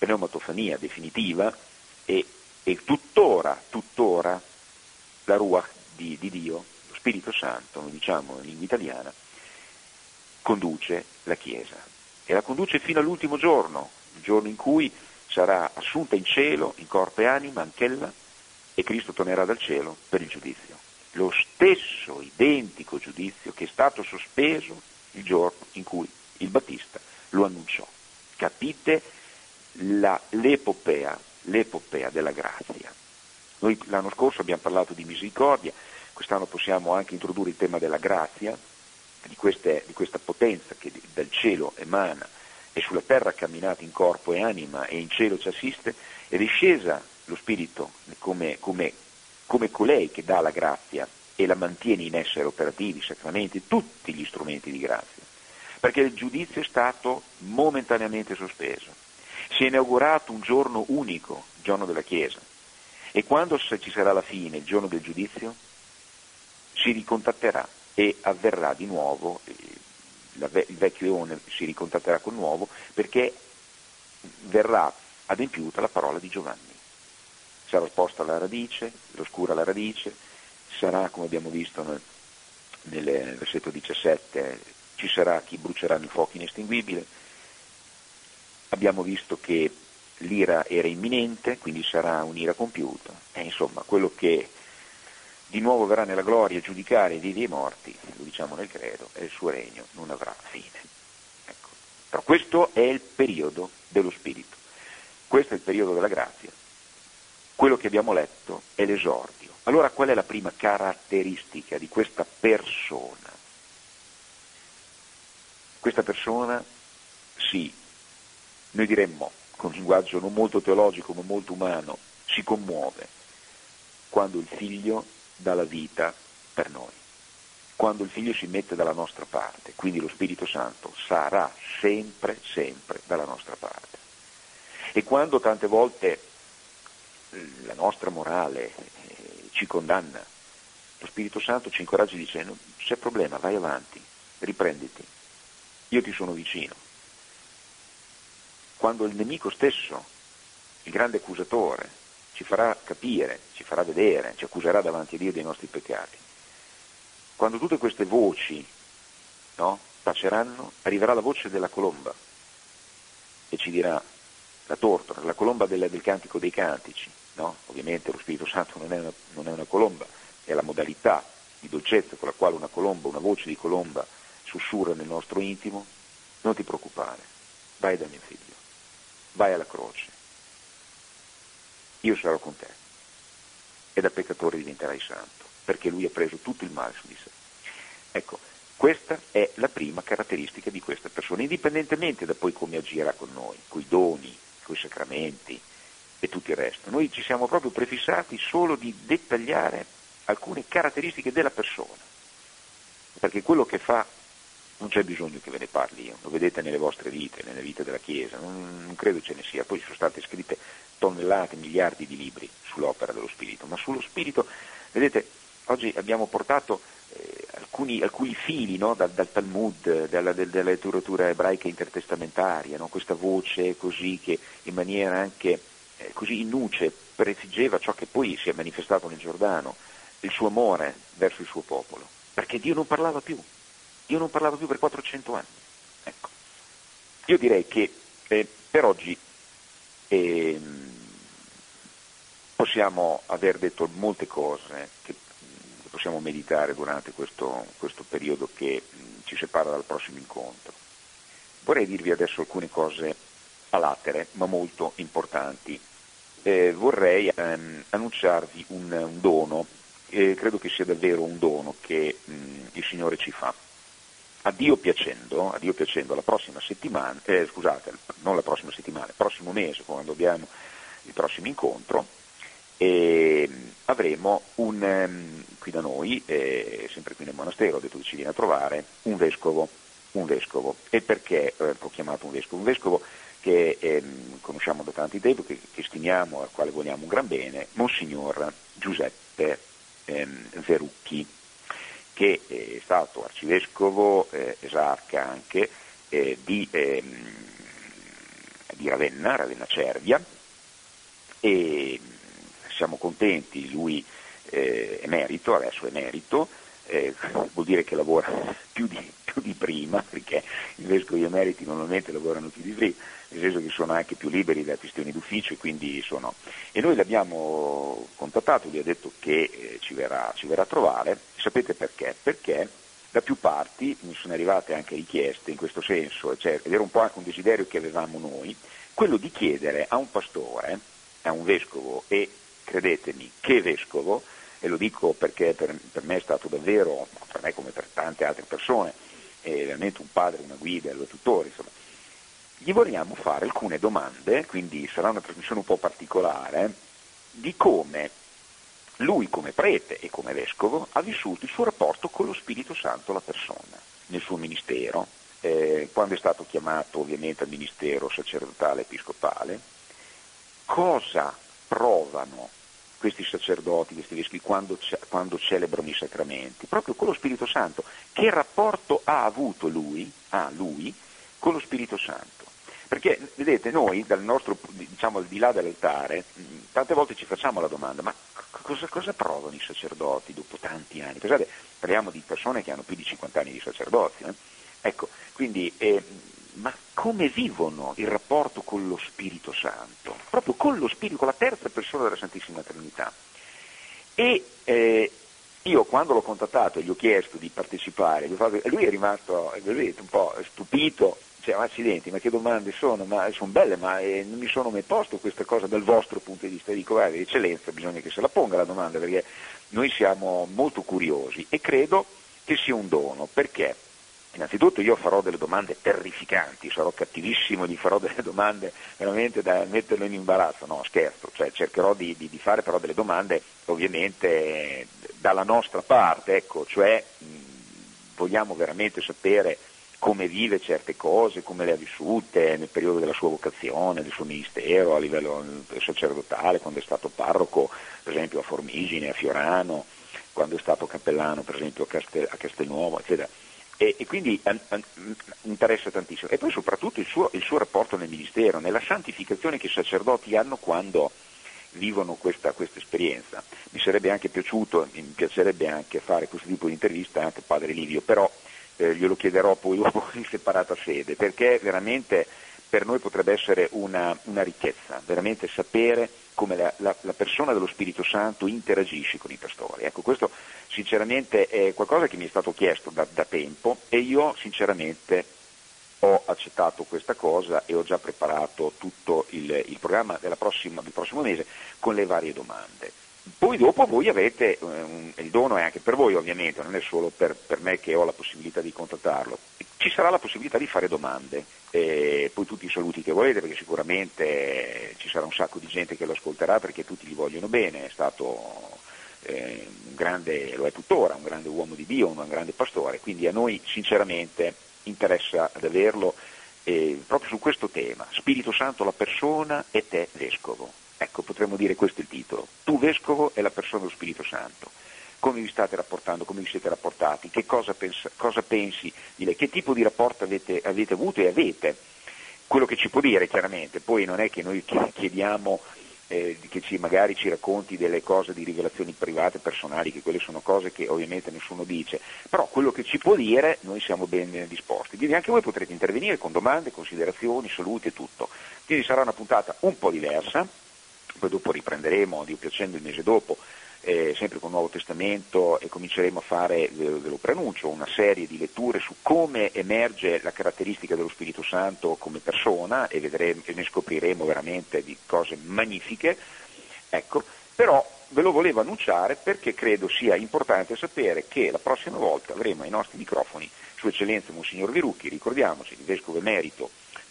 pneumatofania definitiva e tuttora la Ruach di Dio, lo Spirito Santo, noi diciamo in lingua italiana, conduce la Chiesa e la conduce fino all'ultimo giorno, il giorno in cui sarà assunta in cielo, in corpo e anima, anch'ella, e Cristo tornerà dal cielo per il giudizio. Lo stesso identico giudizio che è stato sospeso il giorno in cui il Battista lo annunciò. Capite l'epopea della grazia. Noi l'anno scorso abbiamo parlato di misericordia, quest'anno possiamo anche introdurre il tema della grazia, di questa potenza che dal cielo emana e sulla terra ha camminato in corpo e anima e in cielo ci assiste, ed è scesa lo Spirito come colei che dà la grazia e la mantiene in essere operativi, i sacramenti, tutti gli strumenti di grazia, perché il giudizio è stato momentaneamente sospeso. Si è inaugurato un giorno unico, il giorno della Chiesa, e quando ci sarà la fine, il giorno del giudizio, si ricontatterà e avverrà di nuovo, il vecchio eone si ricontatterà col nuovo, perché verrà adempiuta la parola di Giovanni. Sarà posta alla radice, l'oscura alla radice, sarà, come abbiamo visto nel versetto 17, ci sarà chi brucerà nel fuoco inestinguibile. Abbiamo visto che l'ira era imminente, quindi sarà un'ira compiuta, e insomma quello che di nuovo verrà nella gloria a giudicare i vivi e i morti, lo diciamo nel credo, e il suo regno non avrà fine. Ecco. Però questo è il periodo dello Spirito, questo è il periodo della grazia. Quello che abbiamo letto è l'esordio. Allora qual è la prima caratteristica di questa persona? Questa persona, sì, noi diremmo, con un linguaggio non molto teologico ma molto umano, si commuove quando il Figlio dà la vita per noi, quando il Figlio si mette dalla nostra parte, quindi lo Spirito Santo sarà sempre dalla nostra parte. E quando tante volte la nostra morale ci condanna, lo Spirito Santo ci incoraggia e dice: non c'è problema, vai avanti, riprenditi, io ti sono vicino. Quando il nemico stesso, il grande accusatore, ci farà capire, ci farà vedere, ci accuserà davanti a Dio dei nostri peccati, quando tutte queste voci, no, taceranno, arriverà la voce della colomba e ci dirà, la tortora, la colomba del Cantico dei Cantici, no? Ovviamente lo Spirito Santo non è una colomba, è la modalità di dolcezza con la quale una colomba, una voce di colomba sussurra nel nostro intimo. Non ti preoccupare, vai da mio figlio, vai alla croce, io sarò con te e da peccatore diventerai santo, perché lui ha preso tutto il male su di sé. Ecco, questa è la prima caratteristica di questa persona, indipendentemente da poi come agirà con noi, coi doni, coi sacramenti e tutto il resto. Noi ci siamo proprio prefissati solo di dettagliare alcune caratteristiche della persona, perché quello che fa non c'è bisogno che ve ne parli io, lo vedete nelle vostre vite, nelle vite della Chiesa, non credo ce ne sia, poi ci sono state scritte tonnellate, miliardi di libri sull'opera dello Spirito, ma sullo Spirito, vedete, oggi abbiamo portato alcuni fili, no, dal Talmud, della letteratura ebraica intertestamentaria, no, questa voce così che in maniera anche così in nuce prefiggeva ciò che poi si è manifestato nel Giordano, il suo amore verso il suo popolo, perché Dio non parlava più per 400 anni. Ecco. Io direi che per oggi possiamo aver detto molte cose che possiamo meditare durante questo periodo che ci separa dal prossimo incontro. Vorrei dirvi adesso alcune cose a latere, ma molto importanti. Vorrei annunciarvi un dono, credo che sia davvero un dono che il Signore ci fa. A Dio piacendo, la prossima settimana, non la prossima settimana, il prossimo mese, quando abbiamo il prossimo incontro, avremo qui da noi, sempre qui nel monastero, ho detto che ci viene a trovare, un vescovo. E perché l'ho chiamato un vescovo? Un vescovo che conosciamo da tanti tempo, che stimiamo, al quale vogliamo un gran bene, Monsignor Giuseppe Verucchi, che è stato arcivescovo, esarca anche di di Ravenna, Ravenna Cervia, e siamo contenti, lui emerito, adesso emerito, vuol dire che lavora più di prima, perché i vescovi emeriti normalmente lavorano più di prima, nel senso che sono anche più liberi da questioni d'ufficio, e quindi sono. E noi l'abbiamo contattato, gli ha detto che ci verrà a trovare. Sapete perché? Perché da più parti mi sono arrivate anche richieste in questo senso, cioè, ed era un po' anche un desiderio che avevamo noi, quello di chiedere a un pastore, a un vescovo, e credetemi, che vescovo, e lo dico perché per me è stato davvero, per me come per tante altre persone, è veramente un padre, una guida, un tutore, insomma. Gli vogliamo fare alcune domande, quindi sarà una trasmissione un po' particolare, di come lui come prete e come vescovo ha vissuto il suo rapporto con lo Spirito Santo, la persona, nel suo ministero, quando è stato chiamato ovviamente al ministero sacerdotale episcopale, cosa provano questi sacerdoti, questi vescovi quando celebrano i sacramenti, proprio con lo Spirito Santo. Che rapporto ha avuto lui con lo Spirito Santo? Perché vedete, noi dal nostro, diciamo al di là dell'altare, tante volte ci facciamo la domanda, ma cosa provano i sacerdoti dopo tanti anni? Pensate, parliamo di persone che hanno più di 50 anni di sacerdozio, Ecco, quindi, ma come vivono il rapporto con lo Spirito Santo? Proprio con lo Spirito, con la terza persona della Santissima Trinità. E io quando l'ho contattato e gli ho chiesto di partecipare, lui è rimasto un po' stupito, cioè, ma accidenti, ma che domande sono? Ma sono belle, ma non mi sono mai posto questa cosa dal vostro punto di vista. E dico, guarda, eccellenza, bisogna che se la ponga la domanda, perché noi siamo molto curiosi e credo che sia un dono. Perché? Innanzitutto io farò delle domande terrificanti, sarò cattivissimo, gli farò delle domande veramente da metterlo in imbarazzo, no scherzo, cioè cercherò di fare però delle domande ovviamente dalla nostra parte, ecco, cioè vogliamo veramente sapere come vive certe cose, come le ha vissute nel periodo della sua vocazione, del suo ministero a livello sacerdotale, quando è stato parroco per esempio a Formigine, a Fiorano, quando è stato cappellano per esempio a Castelnuovo, eccetera. E quindi interessa tantissimo. E poi soprattutto il suo rapporto nel ministero, nella santificazione che i sacerdoti hanno quando vivono questa esperienza. Mi piacerebbe anche fare questo tipo di intervista anche a Padre Livio, però glielo chiederò poi dopo in separata sede, perché veramente per noi potrebbe essere una ricchezza, veramente sapere come la persona dello Spirito Santo interagisce con i pastori. Ecco, questo sinceramente è qualcosa che mi è stato chiesto da tempo e io sinceramente ho accettato questa cosa e ho già preparato tutto il programma del prossimo mese con le varie domande. Poi dopo voi avete, il dono è anche per voi ovviamente, non è solo per me che ho la possibilità di contattarlo, ci sarà la possibilità di fare domande, poi tutti i saluti che volete, perché sicuramente ci sarà un sacco di gente che lo ascolterà perché tutti gli vogliono bene, è stato un grande, lo è tuttora, un grande uomo di Dio, un grande pastore, quindi a noi sinceramente interessa ad averlo proprio su questo tema, Spirito Santo la persona e te vescovo. Ecco, potremmo dire questo è il titolo. Tu vescovo e la persona dello Spirito Santo. Come vi state rapportando, come vi siete rapportati, che cosa pensi di lei, che tipo di rapporto avete avuto e avete, quello che ci può dire chiaramente, poi non è che noi chiediamo che magari ci racconti delle cose di rivelazioni private, personali, che quelle sono cose che ovviamente nessuno dice, però quello che ci può dire noi siamo ben disposti, quindi anche voi potrete intervenire con domande, considerazioni, saluti e tutto, quindi sarà una puntata un po' diversa, poi dopo riprenderemo, Dio piacendo, il mese dopo, sempre con il Nuovo Testamento e cominceremo a fare, ve lo preannuncio, una serie di letture su come emerge la caratteristica dello Spirito Santo come persona e ne scopriremo veramente di cose magnifiche, ecco, però ve lo volevo annunciare perché credo sia importante sapere che la prossima volta avremo ai nostri microfoni Sua Eccellenza Monsignor Virucchi, ricordiamoci, il Vescovo Emerito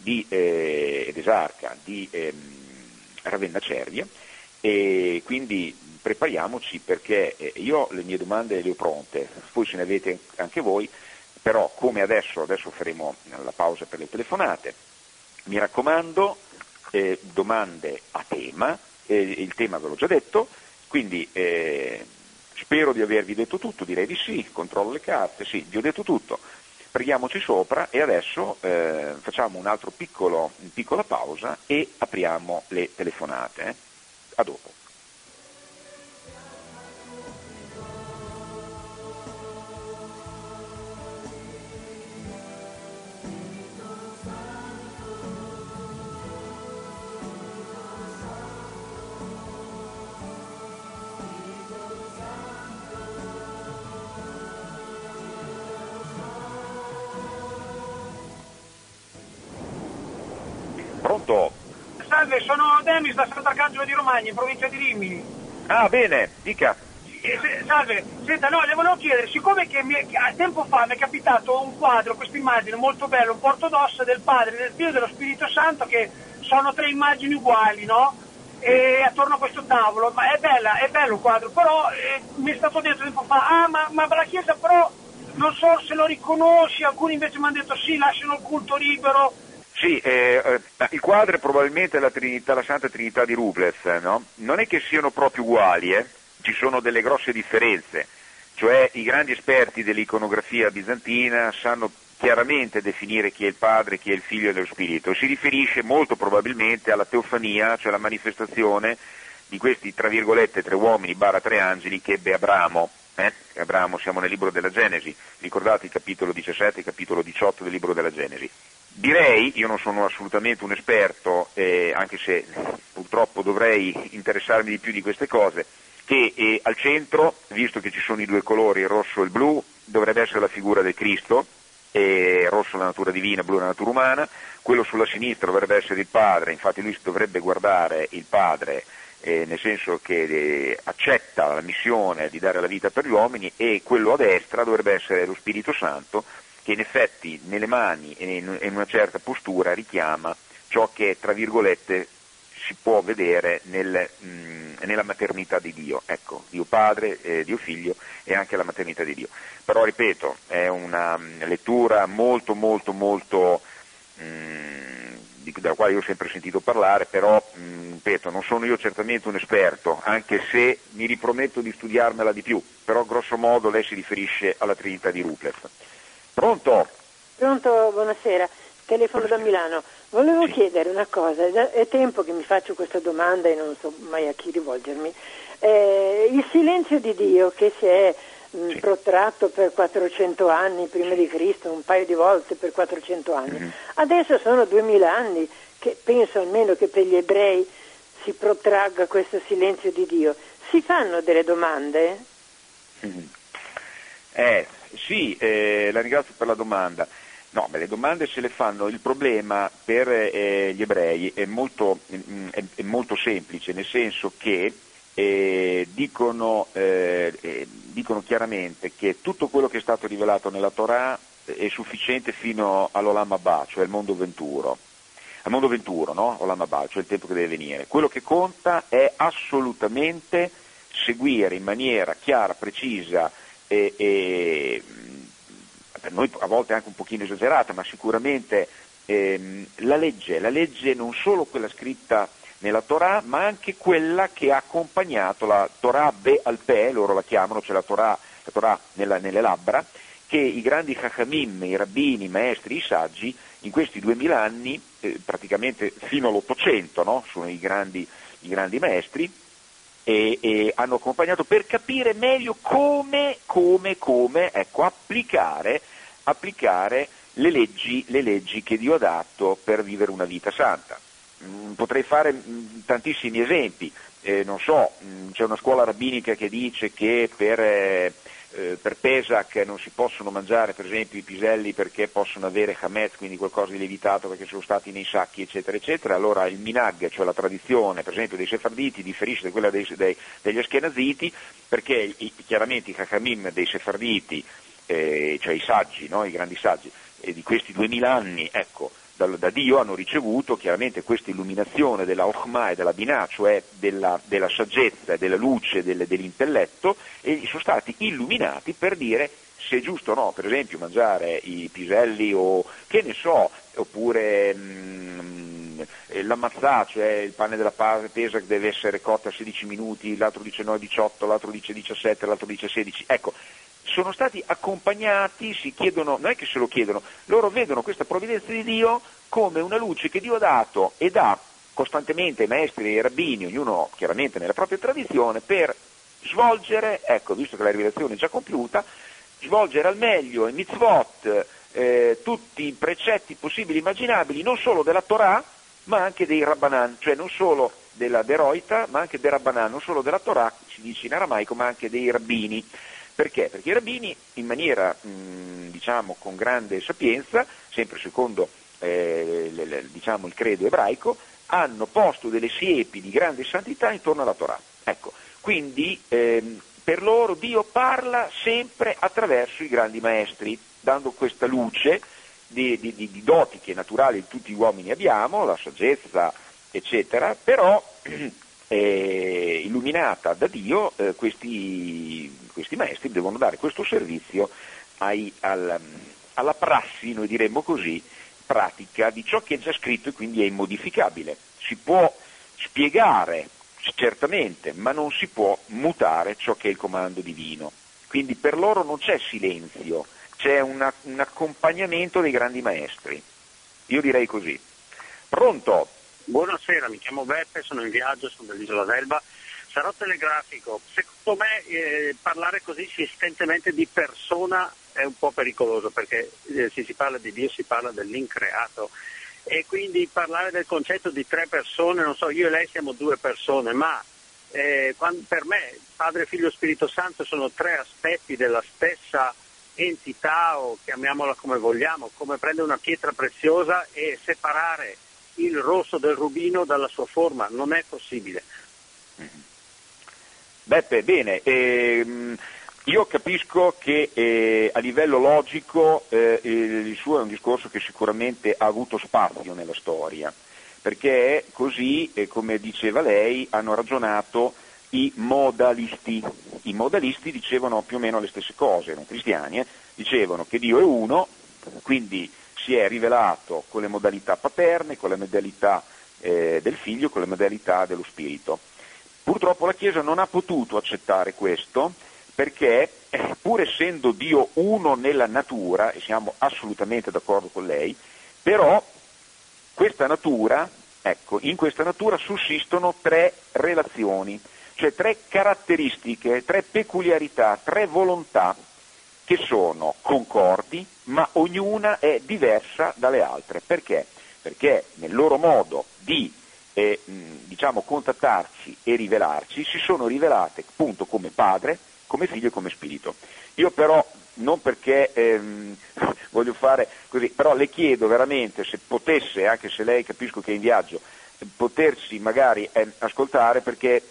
ed Esarca di Ravenna Cervia, e quindi prepariamoci perché io le mie domande le ho pronte, poi se ne avete anche voi, però come adesso faremo la pausa per le telefonate, mi raccomando, domande a tema, il tema ve l'ho già detto, quindi spero di avervi detto tutto, direi di sì, controllo le carte, sì, vi ho detto tutto, preghiamoci sopra e adesso facciamo piccola pausa e apriamo le telefonate. A dopo. Pronto? Salve, sono Demis da Sant'Arcangelo di Romagna, in provincia di Rimini. Ah, bene, dica. Salve, senta, no, le volevo chiedere, siccome che tempo fa mi è capitato un quadro, questa immagine molto bella, un porto d'ossa del Padre, del Figlio e dello Spirito Santo, che sono 3 immagini uguali, no? E attorno a questo tavolo, ma è bello il quadro, però mi è stato detto tempo fa, ma la Chiesa però non so se lo riconosci, alcuni invece mi hanno detto sì, lasciano il culto libero. Sì, il quadro è probabilmente la Trinità, la Santa Trinità di Rublev, no? Non è che siano proprio uguali, ci sono delle grosse differenze, cioè i grandi esperti dell'iconografia bizantina sanno chiaramente definire chi è il Padre, chi è il Figlio e lo Spirito. Si riferisce molto probabilmente alla teofania, cioè la manifestazione di questi, tra virgolette, 3 uomini / 3 angeli che ebbe Abramo. Abramo, siamo nel libro della Genesi, ricordate il capitolo 17 e il capitolo 18 del libro della Genesi. Direi, io non sono assolutamente un esperto, anche se purtroppo dovrei interessarmi di più di queste cose, che al centro, visto che ci sono i 2 colori, il rosso e il blu, dovrebbe essere la figura del Cristo, rosso la natura divina, blu la natura umana, quello sulla sinistra dovrebbe essere il Padre, infatti lui dovrebbe guardare il Padre, nel senso che accetta la missione di dare la vita per gli uomini, e quello a destra dovrebbe essere lo Spirito Santo, che in effetti nelle mani e in una certa postura richiama ciò che, tra virgolette, si può vedere nella maternità di Dio, ecco, Dio Padre, Dio Figlio e anche la maternità di Dio. Però ripeto, è una lettura molto della quale io ho sempre sentito parlare, però ripeto, non sono io certamente un esperto, anche se mi riprometto di studiarmela di più, però grosso modo lei si riferisce alla Trinità di Rublev. Pronto? Pronto, buonasera, telefono da Milano. Volevo chiedere una cosa, è tempo che mi faccio questa domanda e non so mai a chi rivolgermi. Il silenzio di Dio che si è protratto per 400 anni prima di Cristo, un paio di volte per 400 anni, adesso sono 2000 anni che penso almeno che per gli ebrei si protragga questo silenzio di Dio. Si fanno delle domande? Sì, la ringrazio per la domanda. No, le domande se le fanno. Il problema per gli ebrei è molto semplice, nel senso che dicono chiaramente che tutto quello che è stato rivelato nella Torah è sufficiente fino all'Olam Abba, cioè al mondo venturo. Al mondo venturo, no? Olam Abba, cioè il tempo che deve venire. Quello che conta è assolutamente seguire in maniera chiara, precisa e per noi a volte anche un pochino esagerata, ma sicuramente la legge non solo quella scritta nella Torah, ma anche quella che ha accompagnato la Torah Be'al-Peh, loro la chiamano, cioè la Torah nelle labbra, che i grandi Chachamim, i rabbini, i maestri, i saggi, in questi 2000 anni, praticamente fino all'800, no? Sono i grandi maestri, e hanno accompagnato per capire meglio come ecco, applicare le leggi che Dio ha dato per vivere una vita santa. Potrei fare tantissimi esempi, non so, c'è una scuola rabbinica che dice che per Pesach non si possono mangiare per esempio i piselli perché possono avere Hametz, quindi qualcosa di lievitato perché sono stati nei sacchi eccetera eccetera. Allora il minhag, cioè la tradizione per esempio dei sefarditi, differisce da quella degli ashkenaziti, perché chiaramente i Chachamim dei sefarditi, cioè i saggi, no? I grandi saggi di questi 2000 anni, ecco, da Dio hanno ricevuto chiaramente questa illuminazione della Chokhmah e della Binah, cioè della saggezza e della luce dell'intelletto, e sono stati illuminati per dire se è giusto o no, per esempio mangiare i piselli o che ne so, oppure la matzah, cioè il pane della Pesach deve essere cotto a 16 minuti, l'altro dice no 18, l'altro dice 17, l'altro dice 16, ecco. sono stati accompagnati, si chiedono, non è che se lo chiedono, loro vedono questa provvidenza di Dio come una luce che Dio ha dato e dà costantemente ai maestri e ai rabbini, ognuno chiaramente nella propria tradizione, per svolgere, ecco, visto che la rivelazione è già compiuta, svolgere al meglio i mitzvot, tutti i precetti possibili e immaginabili, non solo della Torah, ma anche dei Rabbanan, cioè non solo della Deroita, ma anche dei Rabbanan, non solo della Torah, si dice in aramaico, ma anche dei rabbini. Perché? Perché i rabbini, in maniera, diciamo, con grande sapienza, sempre secondo diciamo, il credo ebraico, hanno posto delle siepi di grande santità intorno alla Torah. Ecco, quindi per loro Dio parla sempre attraverso i grandi maestri, dando questa luce di doti che naturali tutti gli uomini abbiamo, la saggezza, eccetera, però illuminata da Dio, questi maestri devono dare questo servizio alla prassi, noi diremmo così, pratica di ciò che è già scritto e quindi è immodificabile. Si può spiegare certamente, ma non si può mutare ciò che è il comando divino. Quindi per loro non c'è silenzio, c'è un accompagnamento dei grandi maestri. Io direi così. Pronto? Buonasera, mi chiamo Beppe, sono in viaggio, sono dell'isola d'Elba. Sarò telegrafico. Secondo me parlare così insistentemente di persona è un po' pericoloso, perché se si parla di Dio si parla dell'increato, e quindi parlare del concetto di tre persone, non so, io e lei siamo due persone, ma per me Padre, Figlio e Spirito Santo sono tre aspetti della stessa entità, o chiamiamola come vogliamo, come prendere una pietra preziosa e separare il rosso del rubino dalla sua forma, non è possibile. Beppe, bene, io capisco che a livello logico il suo è un discorso che sicuramente ha avuto spazio nella storia, perché così, come diceva lei, hanno ragionato i modalisti. I modalisti dicevano più o meno le stesse cose, erano cristiani, dicevano che Dio è uno, quindi si è rivelato con le modalità paterne, con le modalità del figlio, con le modalità dello spirito. Purtroppo la Chiesa non ha potuto accettare questo, perché pur essendo Dio uno nella natura, e siamo assolutamente d'accordo con lei, però questa natura, ecco, in questa natura sussistono tre relazioni, cioè tre caratteristiche, tre peculiarità, tre volontà che sono concordi, ma ognuna è diversa dalle altre. Perché? Perché nel loro modo di diciamo contattarci e rivelarci si sono rivelate appunto come Padre, come Figlio e come Spirito. Io però, non perché voglio fare così, però le chiedo veramente se potesse, anche se lei capisco che è in viaggio, potersi magari ascoltare, perché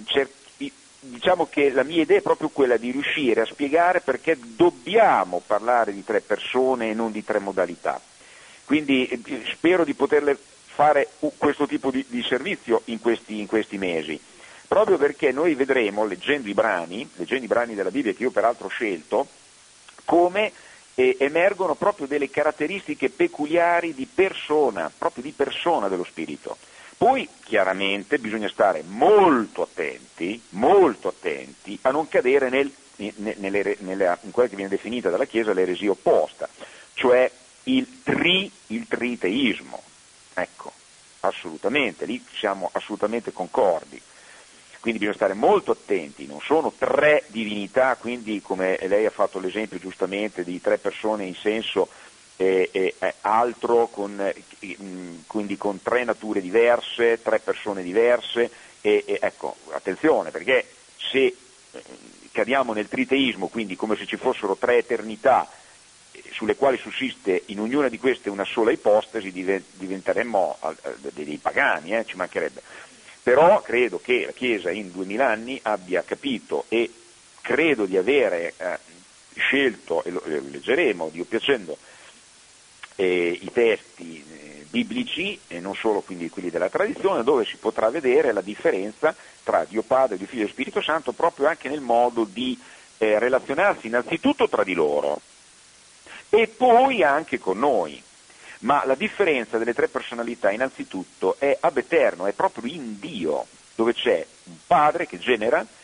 diciamo che la mia idea è proprio quella di riuscire a spiegare perché dobbiamo parlare di tre persone e non di tre modalità. Quindi spero di poterle fare questo tipo di servizio in questi mesi, proprio perché noi vedremo, leggendo i brani della Bibbia, che io peraltro ho scelto, come emergono proprio delle caratteristiche peculiari di persona, proprio di persona dello Spirito. Poi chiaramente bisogna stare molto attenti a non cadere in quella che viene definita dalla Chiesa l'eresia opposta, cioè il triteismo. Ecco, assolutamente, lì siamo assolutamente concordi. Quindi bisogna stare molto attenti, non sono tre divinità, quindi come lei ha fatto l'esempio giustamente di tre persone in senso altro, quindi con tre nature diverse, tre persone diverse, ecco, attenzione, perché se cadiamo nel triteismo, quindi come se ci fossero tre eternità sulle quali sussiste in ognuna di queste una sola ipostasi, diventeremmo dei pagani, ci mancherebbe. Però credo che la Chiesa in 2000 anni abbia capito, e credo di avere scelto, e lo leggeremo, Dio piacendo, i testi biblici, e non solo quindi quelli della tradizione, dove si potrà vedere la differenza tra Dio Padre, Dio Figlio e Spirito Santo, proprio anche nel modo di relazionarsi innanzitutto tra di loro e poi anche con noi. Ma la differenza delle tre personalità innanzitutto è ab eterno, è proprio in Dio, dove c'è un Padre che genera,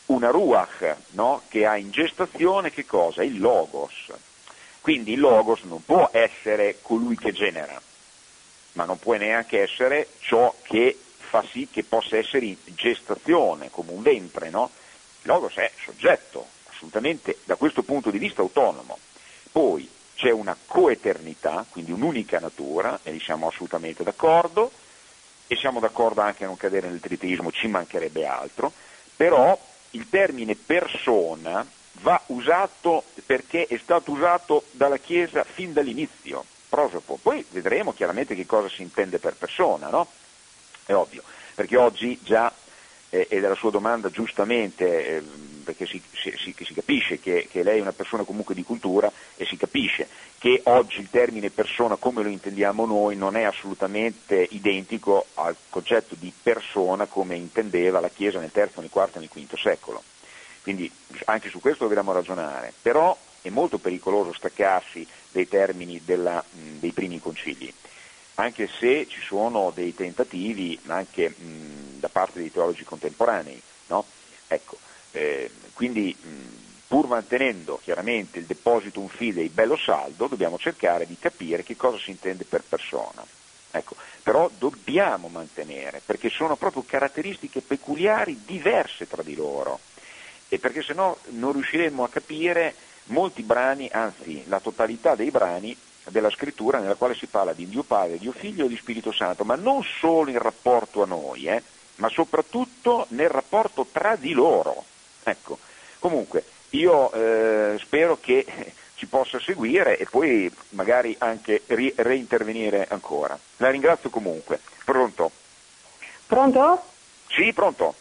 una ruach, no? Che ha in gestazione che cosa? Il logos. Quindi il logos non può essere colui che genera, ma non può neanche essere ciò che fa sì che possa essere in gestazione, come un ventre, no? Il logos è soggetto, assolutamente da questo punto di vista autonomo. Poi c'è una coeternità, quindi un'unica natura, e lì siamo assolutamente d'accordo, e siamo d'accordo anche a non cadere nel triteismo, ci mancherebbe altro, però il termine persona va usato perché è stato usato dalla Chiesa fin dall'inizio, prosopo. Poi vedremo chiaramente che cosa si intende per persona, no? È ovvio, perché oggi già, e dalla sua domanda giustamente, perché si capisce che lei è una persona comunque di cultura, e si capisce che oggi il termine persona come lo intendiamo noi non è assolutamente identico al concetto di persona come intendeva la Chiesa nel III, nel IV e nel V secolo. Quindi anche su questo dobbiamo ragionare, però è molto pericoloso staccarsi dai termini dei primi concili, anche se ci sono dei tentativi anche da parte dei teologi contemporanei, no? Ecco, quindi pur mantenendo chiaramente il depositum fidei bello saldo, dobbiamo cercare di capire che cosa si intende per persona. Ecco, però dobbiamo mantenere, perché sono proprio caratteristiche peculiari diverse tra di loro, e perché sennò non riusciremo a capire molti brani, anzi la totalità dei brani della scrittura nella quale si parla di Dio Padre, Dio Figlio e di Spirito Santo, ma non solo in rapporto a noi, ma soprattutto nel rapporto tra di loro. Ecco, comunque io spero che ci possa seguire e poi magari anche reintervenire ancora. La ringrazio comunque. Pronto? Pronto? Sì, pronto.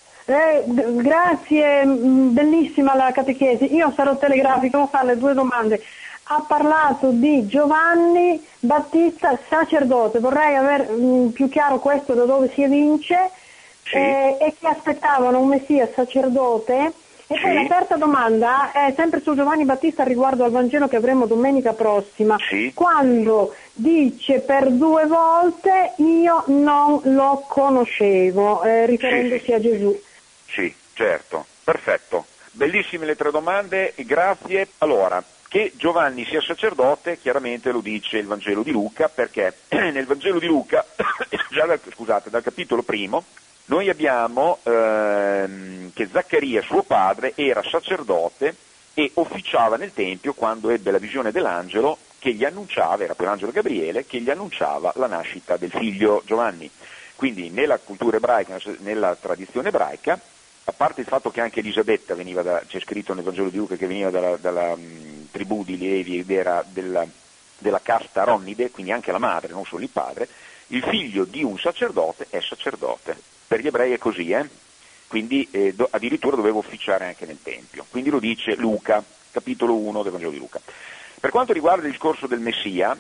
Grazie, bellissima la catechesi. Io sarò telegrafica, devo farle due domande. Ha parlato di Giovanni Battista sacerdote, vorrei aver più chiaro questo, da dove si evince, Sì. E che aspettavano un messia sacerdote. E poi Sì. la terza domanda è sempre su Giovanni Battista riguardo al Vangelo che avremo domenica prossima, Sì. quando dice per 2 volte io non lo conoscevo, riferendosi Sì. a Gesù. Sì, certo, perfetto. Bellissime le 3 domande, grazie. Allora, che Giovanni sia sacerdote, chiaramente lo dice il Vangelo di Luca, perché nel Vangelo di Luca, già dal capitolo 1, noi abbiamo che Zaccaria, suo padre, era sacerdote e officiava nel Tempio quando ebbe la visione dell'angelo che gli annunciava, era poi l'angelo Gabriele, che gli annunciava la nascita del figlio Giovanni. Quindi nella cultura ebraica, nella tradizione ebraica, a parte il fatto che anche Elisabetta c'è scritto nel Vangelo di Luca che veniva dalla tribù di Levi ed era della casta Ronnide, quindi anche la madre, non solo il padre, il figlio di un sacerdote è sacerdote. Per gli ebrei è così, quindi addirittura doveva officiare anche nel Tempio. Quindi lo dice Luca, capitolo 1 del Vangelo di Luca. Per quanto riguarda il discorso del Messia,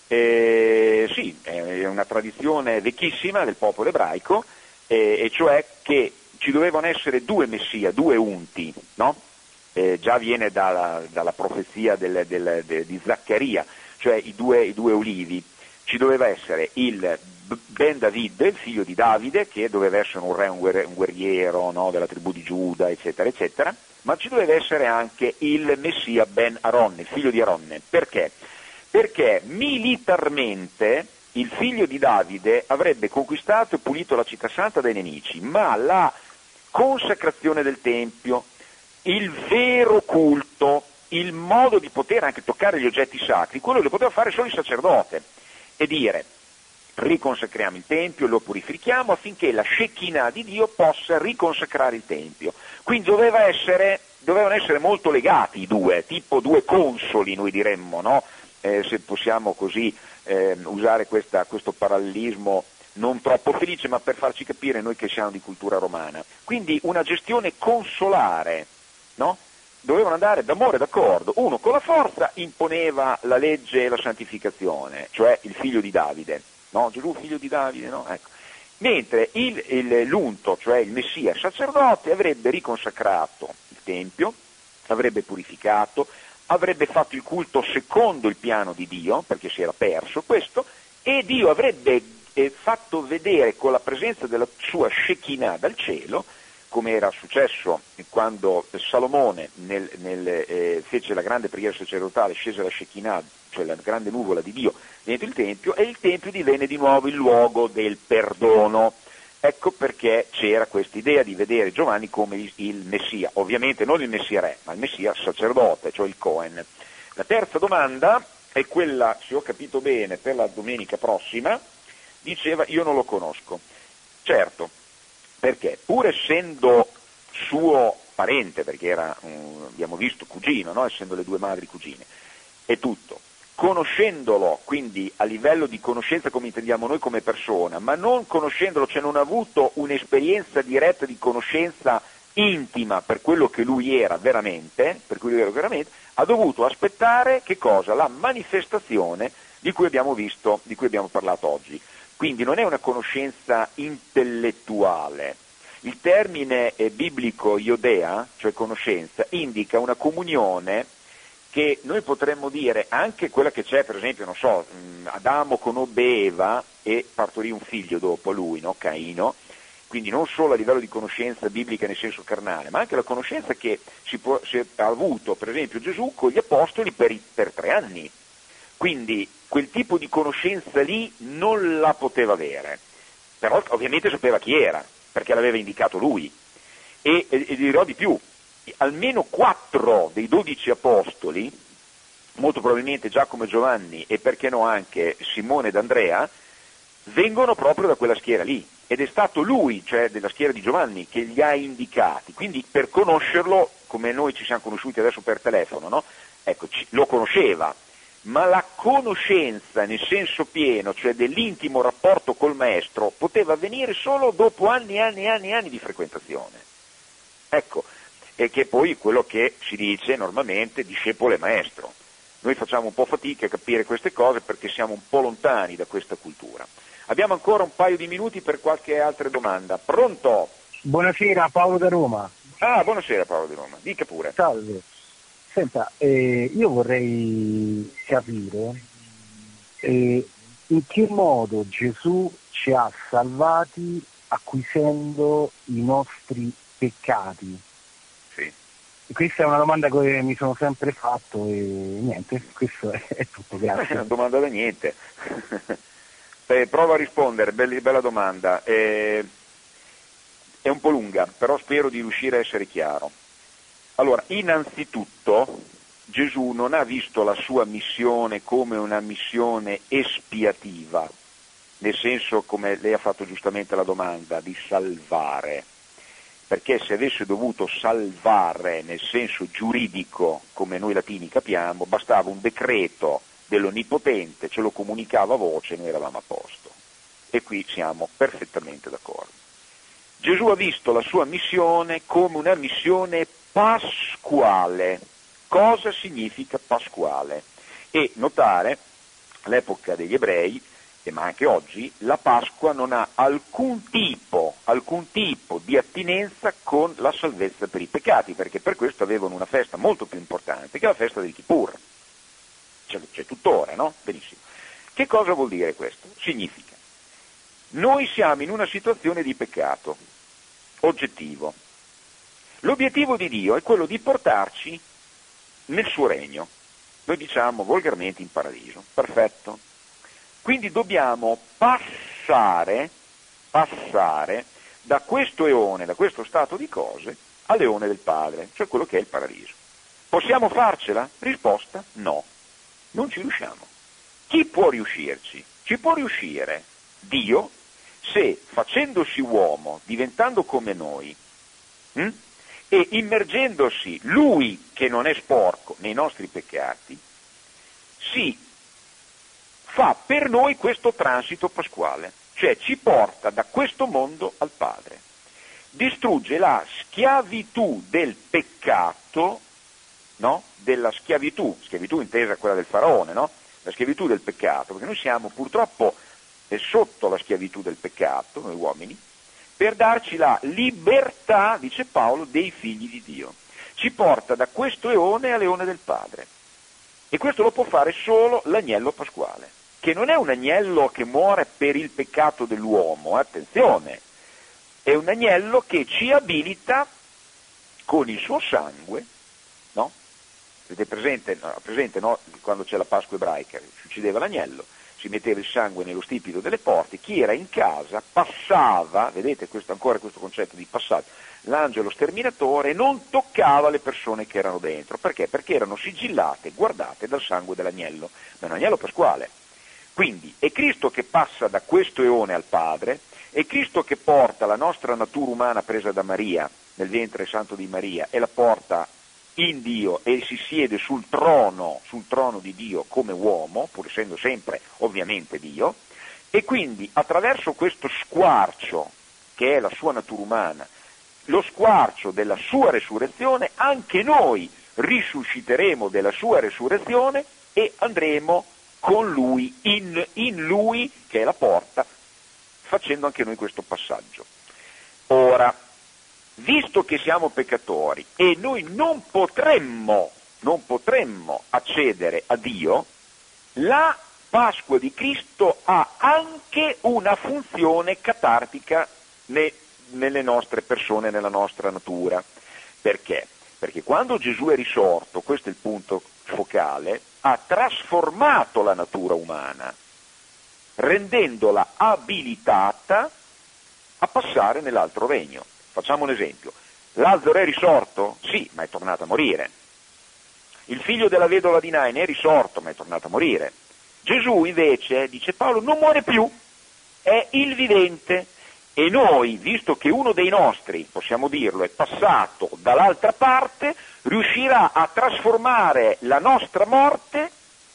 sì, è una tradizione vecchissima del popolo ebraico, e cioè che ci dovevano essere 2 Messia, 2 unti, no? Già viene dalla profezia di Zaccaria, cioè i due olivi. Ci doveva essere il Ben David, il figlio di Davide, che doveva essere un re, un guerriero, no, della tribù di Giuda, eccetera, eccetera, ma ci doveva essere anche il Messia Ben Aronne, il figlio di Aronne. Perché? Perché militarmente il figlio di Davide avrebbe conquistato e pulito la città santa dai nemici, ma la consacrazione del Tempio, il vero culto, il modo di poter anche toccare gli oggetti sacri, quello lo poteva fare solo il sacerdote, e dire riconsacriamo il Tempio, lo purifichiamo affinché la Shekinah di Dio possa riconsacrare il Tempio. Quindi dovevano essere molto legati i due, tipo 2 consoli noi diremmo, no? Se possiamo così usare questo parallelismo non troppo felice, ma per farci capire noi che siamo di cultura romana. Quindi una gestione consolare, no? Dovevano andare d'amore d'accordo, uno con la forza imponeva la legge e la santificazione, cioè il figlio di Davide, no? Gesù figlio di Davide, no? Ecco. Mentre l'unto, cioè il Messia sacerdote, avrebbe riconsacrato il Tempio, avrebbe purificato, avrebbe fatto il culto secondo il piano di Dio, perché si era perso questo, e Dio avrebbe fatto vedere con la presenza della sua Shekinah dal cielo come era successo quando Salomone fece la grande preghiera sacerdotale, scese la Shekinah, cioè la grande nuvola di Dio dentro il Tempio, e il Tempio divenne di nuovo il luogo del perdono. Ecco perché c'era questa idea di vedere Giovanni come il Messia, ovviamente non il Messia re, ma il Messia sacerdote, cioè il Cohen. La terza domanda è quella, se ho capito bene, per la domenica prossima. Diceva: io non lo conosco. Certo, perché pur essendo suo parente, perché era, abbiamo visto, cugino, no? Essendo le due madri cugine, e tutto, conoscendolo, quindi a livello di conoscenza come intendiamo noi come persona, ma non conoscendolo, cioè non ha avuto un'esperienza diretta di conoscenza intima per quello che lui era veramente, ha dovuto aspettare che cosa? La manifestazione di cui abbiamo parlato oggi. Quindi non è una conoscenza intellettuale. Il termine biblico iodea, cioè conoscenza, indica una comunione che noi potremmo dire anche quella che c'è, per esempio, non so, Adamo conobbe Eva e partorì un figlio dopo lui, no? Caino, quindi non solo a livello di conoscenza biblica nel senso carnale, ma anche la conoscenza che si ha avuto, per esempio, Gesù con gli apostoli per 3 anni. Quindi quel tipo di conoscenza lì non la poteva avere, però ovviamente sapeva chi era, perché l'aveva indicato lui. E dirò di più, almeno 4 dei 12 apostoli, molto probabilmente Giacomo e Giovanni e perché no anche Simone ed Andrea, vengono proprio da quella schiera lì, ed è stato lui, cioè della schiera di Giovanni, che li ha indicati. Quindi per conoscerlo, come noi ci siamo conosciuti adesso per telefono, no? Ecco, lo conosceva, ma la conoscenza nel senso pieno, cioè dell'intimo rapporto col maestro, poteva avvenire solo dopo anni e anni di frequentazione. Ecco, e che poi quello che si dice normalmente discepolo e maestro. Noi facciamo un po' fatica a capire queste cose perché siamo un po' lontani da questa cultura. Abbiamo ancora un paio di minuti per qualche altra domanda. Pronto? Buonasera, Paolo da Roma. Ah, buonasera Paolo da Roma, dica pure. Salve. Senta, io vorrei capire in che modo Gesù ci ha salvati acquisendo i nostri peccati. Sì. Questa è una domanda che mi sono sempre fatto e niente, questo è tutto, grazie. È una domanda da niente. Prova a rispondere, bella domanda. È un po' lunga, però spero di riuscire a essere chiaro. Allora, innanzitutto Gesù non ha visto la sua missione come una missione espiativa, nel senso, come lei ha fatto giustamente la domanda, di salvare, perché se avesse dovuto salvare nel senso giuridico, come noi latini capiamo, bastava un decreto dell'Onnipotente, ce lo comunicava a voce e noi eravamo a posto. E qui siamo perfettamente d'accordo. Gesù ha visto la sua missione come una missione pasquale. Cosa significa pasquale? E notare, all'epoca degli ebrei, ma anche oggi, la Pasqua non ha alcun tipo di attinenza con la salvezza per i peccati, perché per questo avevano una festa molto più importante, che è la festa del Kippur. C'è tuttora, no? Benissimo. Che cosa vuol dire questo? Significa, noi siamo in una situazione di peccato oggettivo. L'obiettivo di Dio è quello di portarci nel suo regno. Noi diciamo volgarmente in paradiso. Perfetto. Quindi dobbiamo passare da questo eone, da questo stato di cose, all'eone del Padre, cioè quello che è il paradiso. Possiamo farcela? Risposta: no. Non ci riusciamo. Chi può riuscirci? Ci può riuscire Dio se, facendosi uomo, diventando come noi, e immergendosi Lui, che non è sporco, nei nostri peccati, si fa per noi questo transito pasquale, cioè ci porta da questo mondo al Padre, distrugge la schiavitù del peccato, no? Della schiavitù intesa quella del faraone, no? La schiavitù del peccato, perché noi siamo purtroppo sotto la schiavitù del peccato, noi uomini, per darci la libertà, dice Paolo, dei figli di Dio. Ci porta da questo eone all'eone del Padre. E questo lo può fare solo l'agnello pasquale, che non è un agnello che muore per il peccato dell'uomo, attenzione, è un agnello che ci abilita con il suo sangue, no? Avete presente, no? Quando c'è la Pasqua ebraica, si uccideva l'agnello, si metteva il sangue nello stipito delle porte, chi era in casa passava, vedete ancora questo concetto di passaggio, l'angelo sterminatore non toccava le persone che erano dentro, perché? Perché erano sigillate, guardate dal sangue dell'agnello, ma è un agnello pasquale. Quindi è Cristo che passa da questo eone al Padre, è Cristo che porta la nostra natura umana presa da Maria, nel vientre santo di Maria, e la porta in Dio e si siede sul trono di Dio come uomo, pur essendo sempre ovviamente Dio, e quindi attraverso questo squarcio, che è la sua natura umana, lo squarcio della sua resurrezione, anche noi risusciteremo della sua resurrezione e andremo con lui, in lui, che è la porta, facendo anche noi questo passaggio. Ora, visto che siamo peccatori e noi non potremmo accedere a Dio, la Pasqua di Cristo ha anche una funzione catartica nelle nostre persone, nella nostra natura. Perché? Perché quando Gesù è risorto, questo è il punto focale, ha trasformato la natura umana, rendendola abilitata a passare nell'altro regno. Facciamo un esempio. Lazzaro è risorto? Sì, ma è tornato a morire. Il figlio della vedova di Nain è risorto, ma è tornato a morire. Gesù invece, dice Paolo, non muore più, è il vivente. E noi, visto che uno dei nostri, possiamo dirlo, è passato dall'altra parte, riuscirà a trasformare la nostra morte,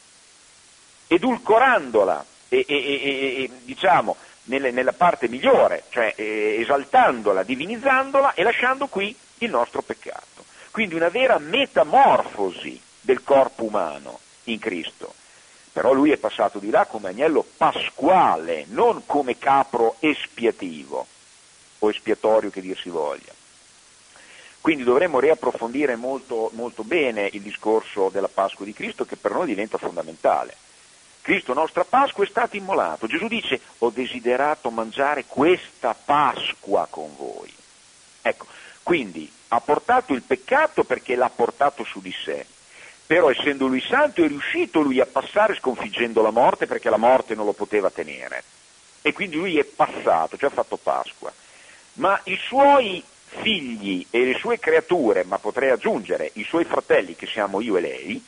edulcorandola e diciamo nella parte migliore, cioè esaltandola, divinizzandola e lasciando qui il nostro peccato. Quindi una vera metamorfosi del corpo umano in Cristo. Però lui è passato di là come agnello pasquale, non come capro espiativo o espiatorio che dir si voglia. Quindi dovremmo riapprofondire molto, molto bene il discorso della Pasqua di Cristo, che per noi diventa fondamentale. Cristo, nostra Pasqua, è stato immolato. Gesù dice: ho desiderato mangiare questa Pasqua con voi. Ecco, quindi ha portato il peccato perché l'ha portato su di sé. Però essendo lui santo è riuscito lui a passare sconfiggendo la morte, perché la morte non lo poteva tenere. E quindi lui è passato, cioè ha fatto Pasqua. Ma i suoi figli e le sue creature, ma potrei aggiungere i suoi fratelli, che siamo io e lei,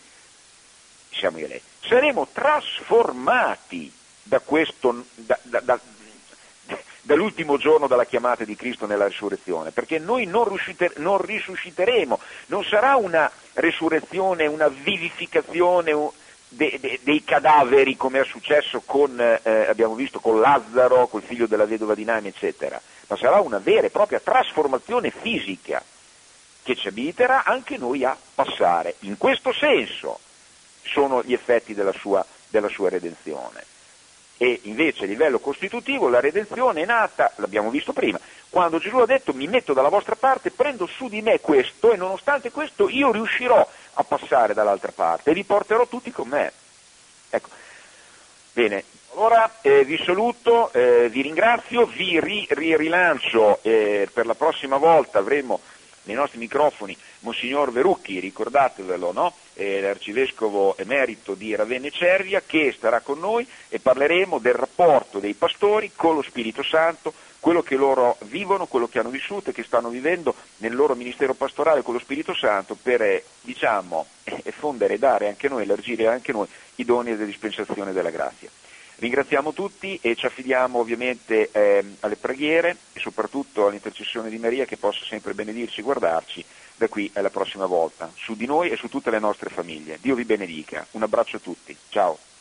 saremo trasformati da questo, dall'ultimo giorno dalla chiamata di Cristo nella risurrezione, perché noi non risusciteremo, non sarà una resurrezione, una vivificazione dei cadaveri come è successo abbiamo visto con Lazzaro, col figlio della vedova di Nain, eccetera, ma sarà una vera e propria trasformazione fisica che ci abiliterà anche noi a passare. In questo senso sono gli effetti della sua redenzione. E invece a livello costitutivo la redenzione è nata, l'abbiamo visto prima, quando Gesù ha detto: mi metto dalla vostra parte, prendo su di me questo e nonostante questo io riuscirò a passare dall'altra parte e vi porterò tutti con me. Ecco, bene, allora vi saluto, vi ringrazio, vi rilancio, per la prossima volta avremo nei nostri microfoni Monsignor Verucchi, ricordatevelo, no? L'arcivescovo emerito di Ravenna e Cervia, che starà con noi e parleremo del rapporto dei pastori con lo Spirito Santo, quello che loro vivono, quello che hanno vissuto e che stanno vivendo nel loro ministero pastorale con lo Spirito Santo per, effondere e dare anche noi, elargire anche noi i doni della dispensazione della grazia. Ringraziamo tutti e ci affidiamo ovviamente alle preghiere e soprattutto all'intercessione di Maria, che possa sempre benedirci e guardarci da qui alla prossima volta, su di noi e su tutte le nostre famiglie. Dio vi benedica. Un abbraccio a tutti. Ciao.